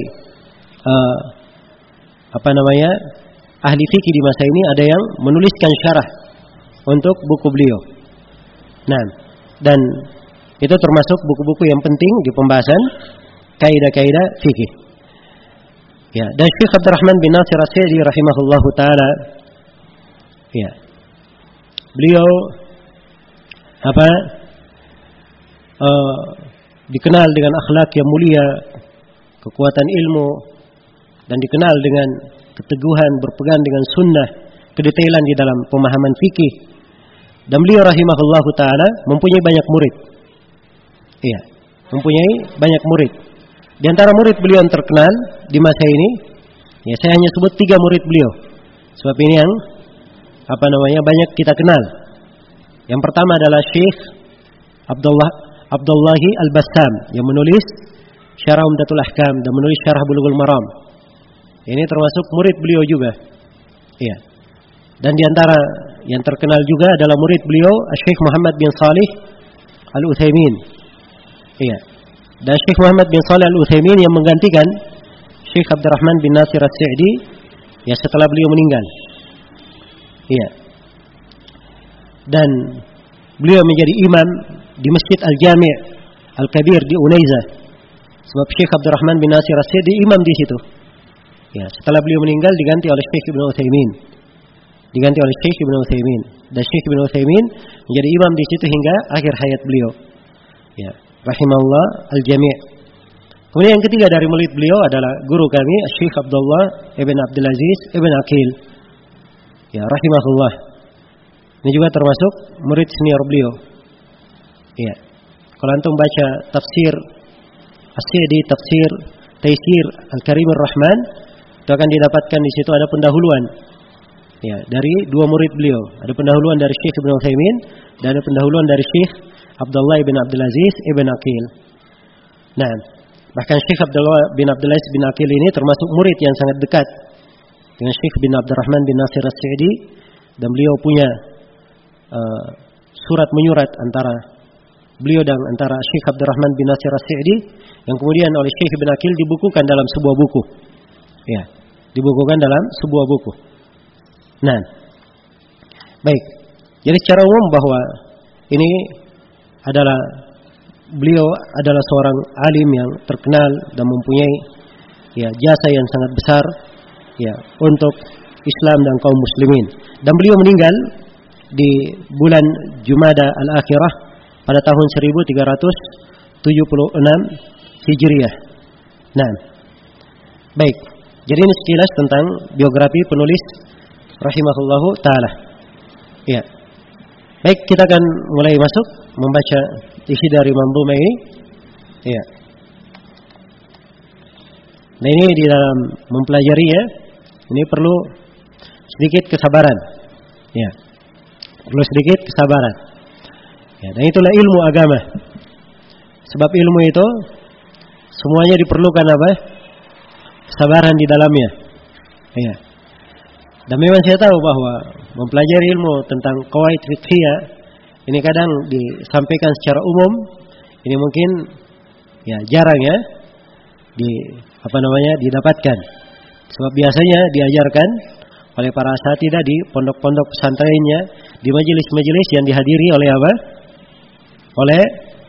ahli fikih di masa ini ada yang menuliskan syarah untuk buku beliau. Nah, dan itu termasuk buku-buku yang penting di pembahasan kaidah-kaidah fikih. Ya, dan Syekh Abdurrahman bin Nasir As-Sa'di rahimahullahu taala, ya, beliau dikenal dengan akhlak yang mulia, kekuatan ilmu, dan dikenal dengan keteguhan berpegang dengan sunnah, kedetailan di dalam pemahaman fikih. Dan beliau rahimahullahu taala mempunyai banyak murid. Iya, mempunyai banyak murid. Di antara murid beliau yang terkenal di masa ini, ya saya hanya sebut 3 murid beliau, sebab ini yang banyak kita kenal. Yang pertama adalah Syekh Abdullahi Al-Bassam yang menulis Syarah Umdatul Ahkam dan menulis Syarah Bulughul Maram. Ini termasuk murid beliau juga. Iya. Dan di antara yang terkenal juga adalah murid beliau Syekh Muhammad bin Salih Al-Utsaimin. Iya. Dan Syekh Muhammad bin Salih Al-Utsaimin yang menggantikan Syekh Abdurrahman bin Nasir As-Sa'di ya setelah beliau meninggal. Iya. Dan beliau menjadi imam di Masjid Al-Jami' Al-Kabir di Unaizah. Sebab Syekh Abdurrahman bin Nasir As-Sa'di imam di situ. Ya, setelah beliau meninggal diganti oleh Syekh Ibnu Utsaimin. Dan Syekh Ibnu Utsaimin menjadi imam di situ hingga akhir hayat beliau. Ya, rahimahullah al-jami'. Kemudian yang ketiga dari murid beliau adalah guru kami Syekh Abdullah ibn Abdul Aziz ibn Aqil. Ya, rahimahullah. Ini juga termasuk murid senior beliau. Ya. Kalau antum baca tafsir As-Sa'di, tafsir Taisir Al-Karim Ar-Rahman, itu akan didapatkan di situ ada pendahuluan Ya, dari dua murid beliau. Ada pendahuluan dari Syekh Ibnu Utsaimin dan ada pendahuluan dari Syekh Abdullah bin Abdul Aziz ibn Aqil. Nah, bahkan Syekh Abdullah bin Abdul Aziz bin Aqil ini termasuk murid yang sangat dekat dengan Syekh bin Abdurrahman bin Nasir As-Sa'di, dan beliau punya surat menyurat antara beliau dan antara Syekh Abdurrahman bin Nasir As-Sa'di yang kemudian oleh Syekh bin Aqil dibukukan dalam sebuah buku. Ya, dibukukan dalam sebuah buku. Nah, baik. Jadi secara umum bahwa ini adalah beliau adalah seorang alim yang terkenal dan mempunyai ya jasa yang sangat besar ya untuk Islam dan kaum muslimin. Dan beliau meninggal di bulan Jumada al-Akhirah pada tahun 1376 Hijriah. Nah, baik. Jadi ini sekilas tentang biografi penulis rahimahullahu taala. Ya. Baik, kita akan mulai masuk membaca isi dari manzumah ini. Ya. Nah, ini di dalam mempelajari ya, ini perlu sedikit kesabaran. Ya. Perlu sedikit kesabaran. Ya, dan itulah ilmu agama. Sebab ilmu itu semuanya diperlukan apa? Kesabaran di dalamnya. Ya. Dan memang saya tahu bahwa mempelajari ilmu tentang qawaid fiqhiyah ini kadang disampaikan secara umum. Ini mungkin ya jarang ya didapatkan. Sebab biasanya diajarkan oleh para asatidzah di pondok-pondok pesantrennya, di majelis-majelis yang dihadiri oleh apa? Oleh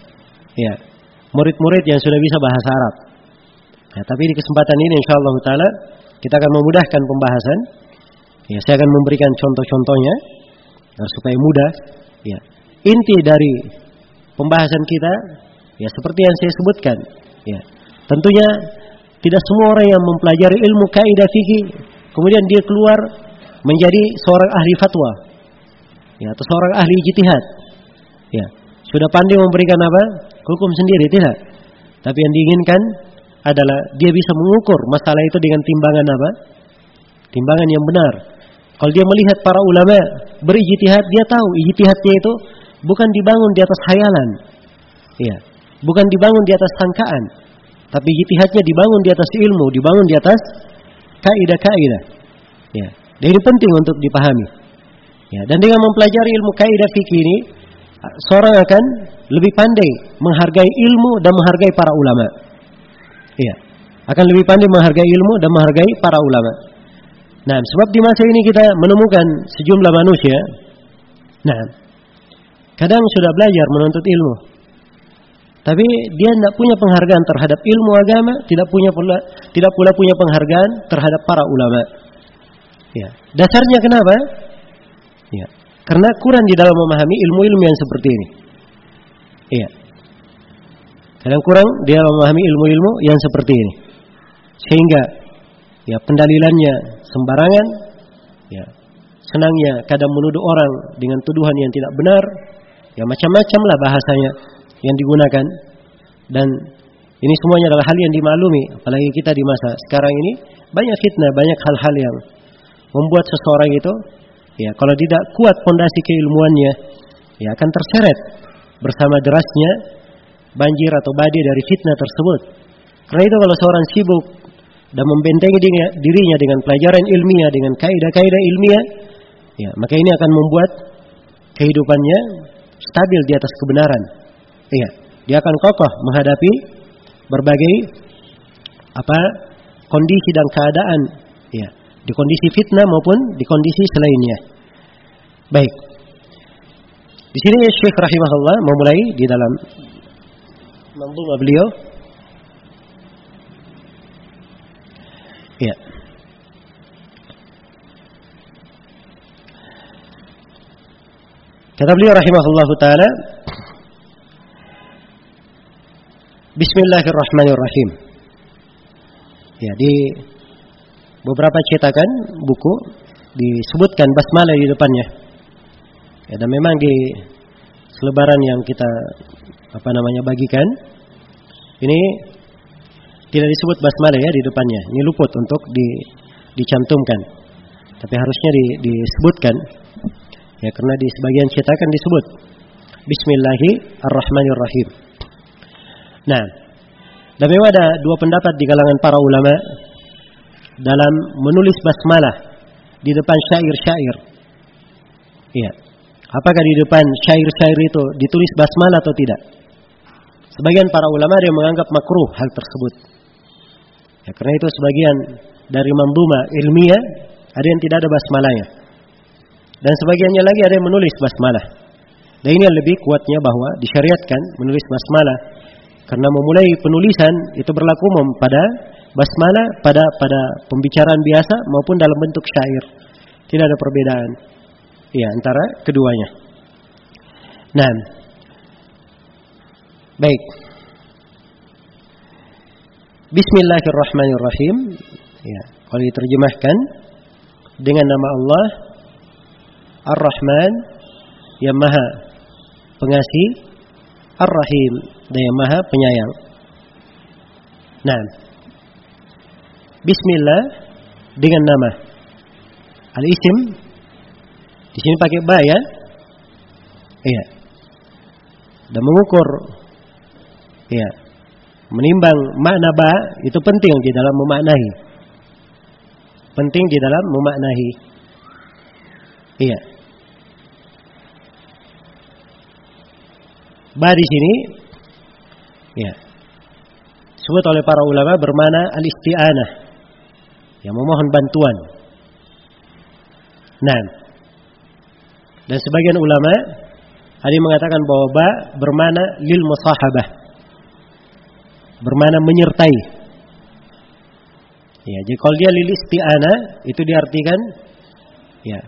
ya murid-murid yang sudah bisa bahasa Arab. Ya, tapi di kesempatan ini insyaallah taala kita akan memudahkan pembahasan. Ya, saya akan memberikan contoh-contohnya supaya mudah. Ya. Inti dari pembahasan kita ya seperti yang saya sebutkan. Ya. Tentunya tidak semua orang yang mempelajari ilmu kaidah fikih kemudian dia keluar menjadi seorang ahli fatwa. Ya, atau seorang ahli ijtihad. Ya. Sudah pandai memberikan apa? Hukum sendiri, tidak. Tapi yang diinginkan adalah dia bisa mengukur masalah itu dengan timbangan apa? Timbangan yang benar. Kalau dia melihat para ulama berijtihad, dia tahu ijtihadnya itu bukan dibangun di atas khayalan. Ya, bukan dibangun di atas sangkaan, tapi ijtihadnya dibangun di atas ilmu, dibangun di atas kaidah-kaidah. Ya, dan ini penting untuk dipahami. Ya, dan dengan mempelajari ilmu kaidah fikih ini, seorang akan lebih pandai menghargai ilmu dan menghargai para ulama. Iya, akan lebih pandai menghargai ilmu dan menghargai para ulama. Nah, sebab di masa ini kita menemukan sejumlah manusia, nah, kadang sudah belajar menuntut ilmu, tapi dia tidak punya penghargaan terhadap ilmu agama, tidak pula punya penghargaan terhadap para ulama. Ya, dasarnya kenapa? Ya, karena kurang di dalam memahami ilmu-ilmu yang seperti ini. Iya. Kadang kurang di dalam memahami ilmu-ilmu yang seperti ini. Sehingga ya pendalilannya sembarangan, ya. Senangnya kadang menuduh orang dengan tuduhan yang tidak benar. Ya macam-macam lah bahasanya yang digunakan. Dan ini semuanya adalah hal yang dimaklumi, apalagi kita di masa sekarang ini banyak fitnah, banyak hal-hal yang membuat seseorang itu ya kalau tidak kuat pondasi keilmuannya ya akan terseret bersama derasnya banjir atau badai dari fitnah tersebut. Karena itu kalau seorang sibuk dan membentengi dirinya dengan pelajaran ilmiah, dengan kaidah-kaidah ilmiah, ya maka ini akan membuat kehidupannya stabil di atas kebenaran. Iya, dia akan kokoh menghadapi berbagai kondisi dan keadaan, ya, di kondisi fitnah maupun di kondisi selainnya. Baik. Di sini Syekh rahimahullah memulai di dalam manzumah beliau. Ya. Kata beliau rahimahullahu taala, Bismillahirrahmanirrahim. Ya, di beberapa cetakan buku disebutkan basmalah di depannya. Ya, dan memang di selebaran yang kita bagikan ini tidak disebut basmalah ya di depannya. Ini luput untuk dicantumkan. Tapi harusnya disebutkan. Ya, karena di sebagian cetakan disebut Bismillahirrahmanirrahim. Nah, dan memang ada dua pendapat di kalangan para ulama dalam menulis basmalah di depan syair-syair. Iya. Apakah di depan syair-syair itu ditulis basmalah atau tidak? Sebagian para ulama ada yang menganggap makruh hal tersebut. Ya, karena itu sebagian dari mandhumah ilmiah ada yang tidak ada basmalahnya. Dan sebagiannya lagi ada yang menulis basmalah. Dan ini yang lebih kuatnya bahwa disyariatkan menulis basmalah. Karena memulai penulisan itu berlaku umum pada basmalah pada pembicaraan biasa maupun dalam bentuk syair. Tidak ada perbedaan ya antara keduanya. Nah, baik. Bismillahirrahmanirrahim. Ya, kalau diterjemahkan dengan nama Allah Ar-Rahman yang Maha Pengasih, Ar-Rahim dan yang Maha Penyayang. Nah, Bismillah dengan nama Al-Isim di sini pakai ba ya. Iya. Dan mengukur ya, menimbang makna ba itu penting di dalam memaknai. Penting di dalam memaknai. Iya. Ba di sini ya disebut oleh para ulama bermakna al-isti'anah, yang memohon bantuan. Nah, dan sebagian ulama ada yang mengatakan bahwa ba bermakna lil musahabah, bermakna menyertai. Ya, jadi kalau dia lil isti'anah itu diartikan ya,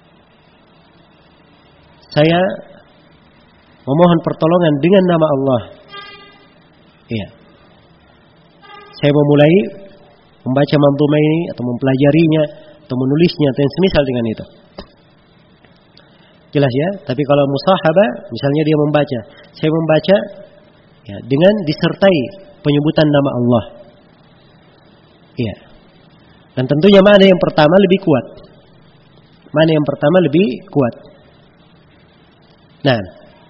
saya memohon pertolongan dengan nama Allah. Iya. Saya memulai membaca manzumah ini atau mempelajarinya atau menulisnya atau yang semisal dengan itu. Jelas ya? Tapi kalau musahabah, misalnya dia membaca, saya membaca ya, dengan disertai penyebutan nama Allah. Iya. Dan tentunya mana yang pertama lebih kuat? Mana yang pertama lebih kuat? Nah,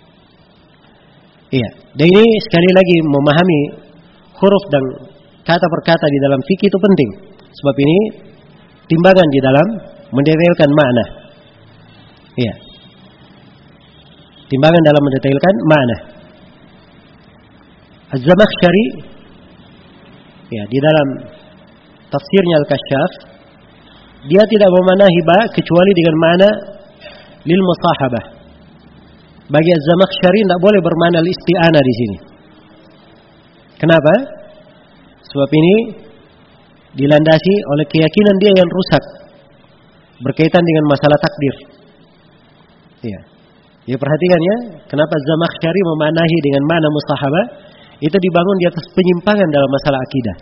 iya. Dan ini sekali lagi memahami huruf dan kata per kata di dalam fikih itu penting. Sebab ini timbangan di dalam mendetailkan makna. Iya. Timbangan dalam mendetailkan makna. Az-Zamakhsyari ya, di dalam tafsirnya Al-Kasyaf, dia tidak memanahi ba kecuali dengan makna lil musahabah. Bagi Az-Zamakhsyari tidak boleh bermakna al-isti'anah di sini. Kenapa? Sebab ini dilandasi oleh keyakinan dia yang rusak berkaitan dengan masalah takdir. Iya. Ya, perhatikan ya, kenapa Az-Zamakhsyari memanahi dengan makna musahabah? Itu dibangun di atas penyimpangan dalam masalah akidah.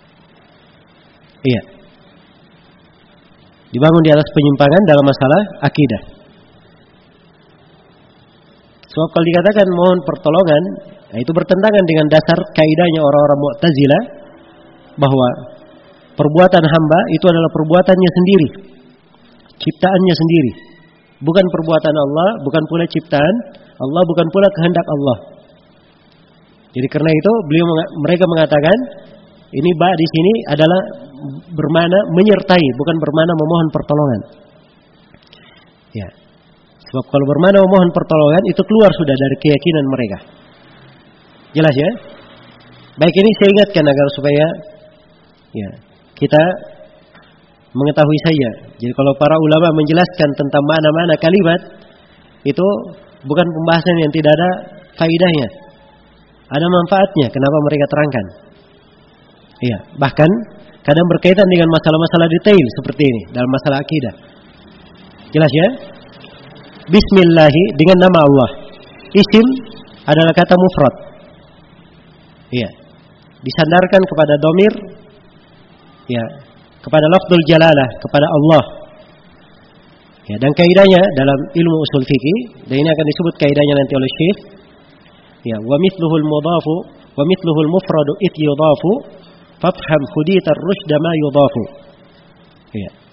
Iya. Dibangun di atas penyimpangan dalam masalah akidah. Sebab kalau dikatakan mohon pertolongan, nah itu bertentangan dengan dasar kaidahnya orang-orang Mu'tazilah bahwa perbuatan hamba itu adalah perbuatannya sendiri, ciptaannya sendiri, bukan perbuatan Allah, bukan pula ciptaan Allah, bukan pula kehendak Allah. Jadi karena itu mereka mengatakan ini ba di sini adalah bermakna menyertai, bukan bermakna memohon pertolongan. Ya. Sebab kalau bermakna memohon pertolongan itu keluar sudah dari keyakinan mereka. Jelas ya? Baik, ini saya ingatkan agar supaya ya, kita mengetahui saja. Jadi kalau para ulama menjelaskan tentang makna-makna kalimat itu bukan pembahasan yang tidak ada faidahnya. Ada manfaatnya, kenapa mereka terangkan. Iya, bahkan kadang berkaitan dengan masalah-masalah detail seperti ini dalam masalah akidah. Jelas ya? Bismillahi dengan nama Allah. Isim adalah kata mufrad. Iya. Disandarkan kepada dhamir ya, kepada lafdzul jalalah, kepada Allah. Ya, dan kaidahnya dalam ilmu usul fikih, dan ini akan disebut kaidahnya nanti oleh Syekh. Ya, wa mithluhul mudhafu wa mithluhul mufradu it yudafu fafham khuditar rusyda ma yudafu. Ya.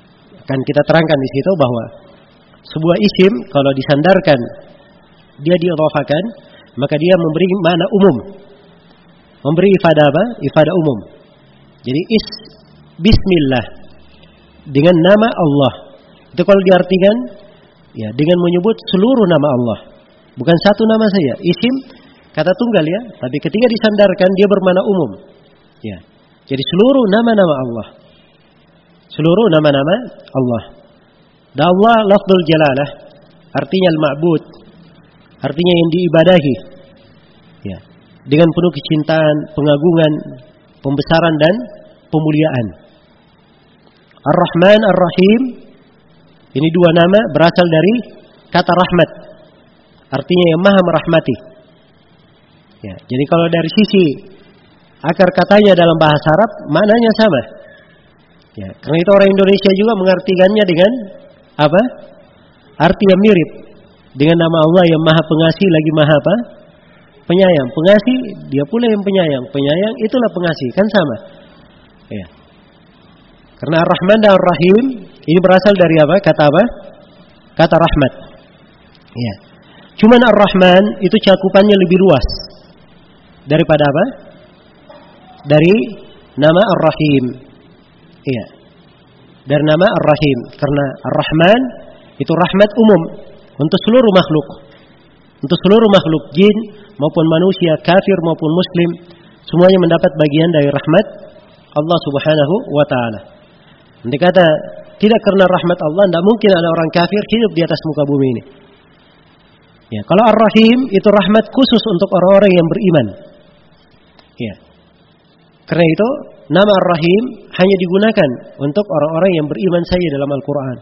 Kan kita terangkan di situ bahwa sebuah isim kalau disandarkan, dia diidhafakan, maka dia memberi makna umum. Memberi ifadah apa? Ifadah umum. Jadi bismillah dengan nama Allah. Itu kalau diartikan ya dengan menyebut seluruh nama Allah. Bukan satu nama saja. Isim kata tunggal ya, tapi ketika disandarkan dia bermakna umum. Ya. Jadi seluruh nama-nama Allah. Seluruh nama-nama Allah. Dan Allah lafdzul jalalah artinya al-ma'bud. Artinya yang diibadahi. Ya. Dengan penuh kecintaan, pengagungan, pembesaran dan pemuliaan. Ar-Rahman, Ar-Rahim. Ini dua nama berasal dari kata rahmat. Artinya yang maha merahmati. Ya, jadi kalau dari sisi akar katanya dalam bahasa Arab, maknanya sama. Ya, karena itu orang Indonesia juga mengartikannya dengan apa? Arti yang mirip. Dengan nama Allah yang maha pengasih lagi maha apa? Penyayang. Pengasih, dia pula yang penyayang. Penyayang, itulah pengasih. Kan sama. Ya. Karena Ar-Rahman dan Ar-Rahim ini berasal dari apa? Kata apa? Kata rahmat. Ya. Cuman Ar-Rahman itu cakupannya lebih luas daripada apa? Dari nama Ar-Rahim. Iya. Dari nama Ar-Rahim. Karena Ar-Rahman itu rahmat umum untuk seluruh makhluk. Untuk seluruh makhluk, jin maupun manusia, kafir maupun muslim, semuanya mendapat bagian dari rahmat Allah Subhanahu wa taala. Nanti kata tidak karena rahmat Allah tidak mungkin ada orang kafir hidup di atas muka bumi ini. Ya, kalau Ar-Rahim itu rahmat khusus untuk orang-orang yang beriman. Ya. Karena itu nama Ar-Rahim hanya digunakan untuk orang-orang yang beriman saja dalam Al-Qur'an.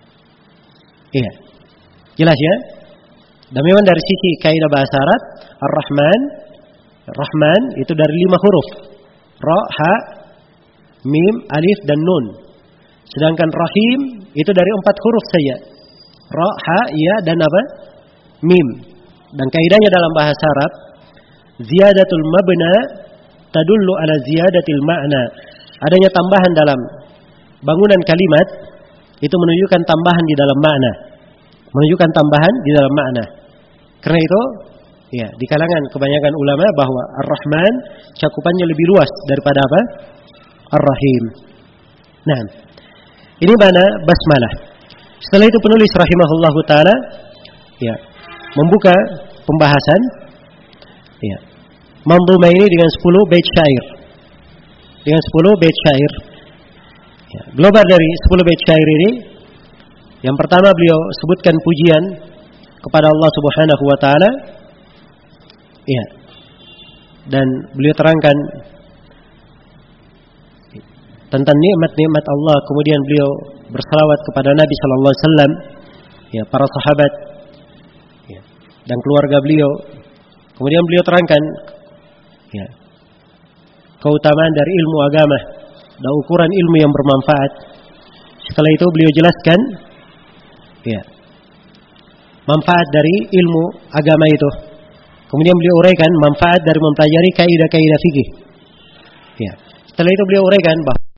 Iya. Jelas ya? Dan memang dari sisi kaidah bahasa Arab, Ar-Rahman, Rahman itu dari 5 huruf. Ra, ha, mim, alif dan nun. Sedangkan Rahim itu dari 4 huruf saja. Ra, ha, ya dan apa? Mim. Dan kaidahnya dalam bahasa Arab, ziyadatul mabna tadullu ala ziyadatil ma'na. Adanya tambahan dalam bangunan kalimat itu menunjukkan tambahan di dalam makna. Menunjukkan tambahan di dalam makna. Karena itu, ya, di kalangan kebanyakan ulama bahwa Ar-Rahman cakupannya lebih luas daripada apa? Ar-Rahim. Nah, ini mana basmalah. Setelah itu penulis rahimahullahu taala ya, membuka pembahasan ya, manzumah ini dengan 10 bait syair. Dengan 10 bait syair. Ya, global dari 10 bait syair ini, yang pertama beliau sebutkan pujian kepada Allah Subhanahu wa taala. Ya. Dan beliau terangkan tentang nikmat-nikmat Allah, kemudian beliau bersalawat kepada Nabi sallallahu alaihi wasallam, ya, para sahabat, ya, dan keluarga beliau. Kemudian beliau terangkan ya, keutamaan dari ilmu agama dan ukuran ilmu yang bermanfaat. Setelah itu beliau jelaskan ya, manfaat dari ilmu agama itu. Kemudian beliau uraikan manfaat dari mempelajari kaidah-kaidah fikih. Ya. Setelah itu beliau uraikan bahwa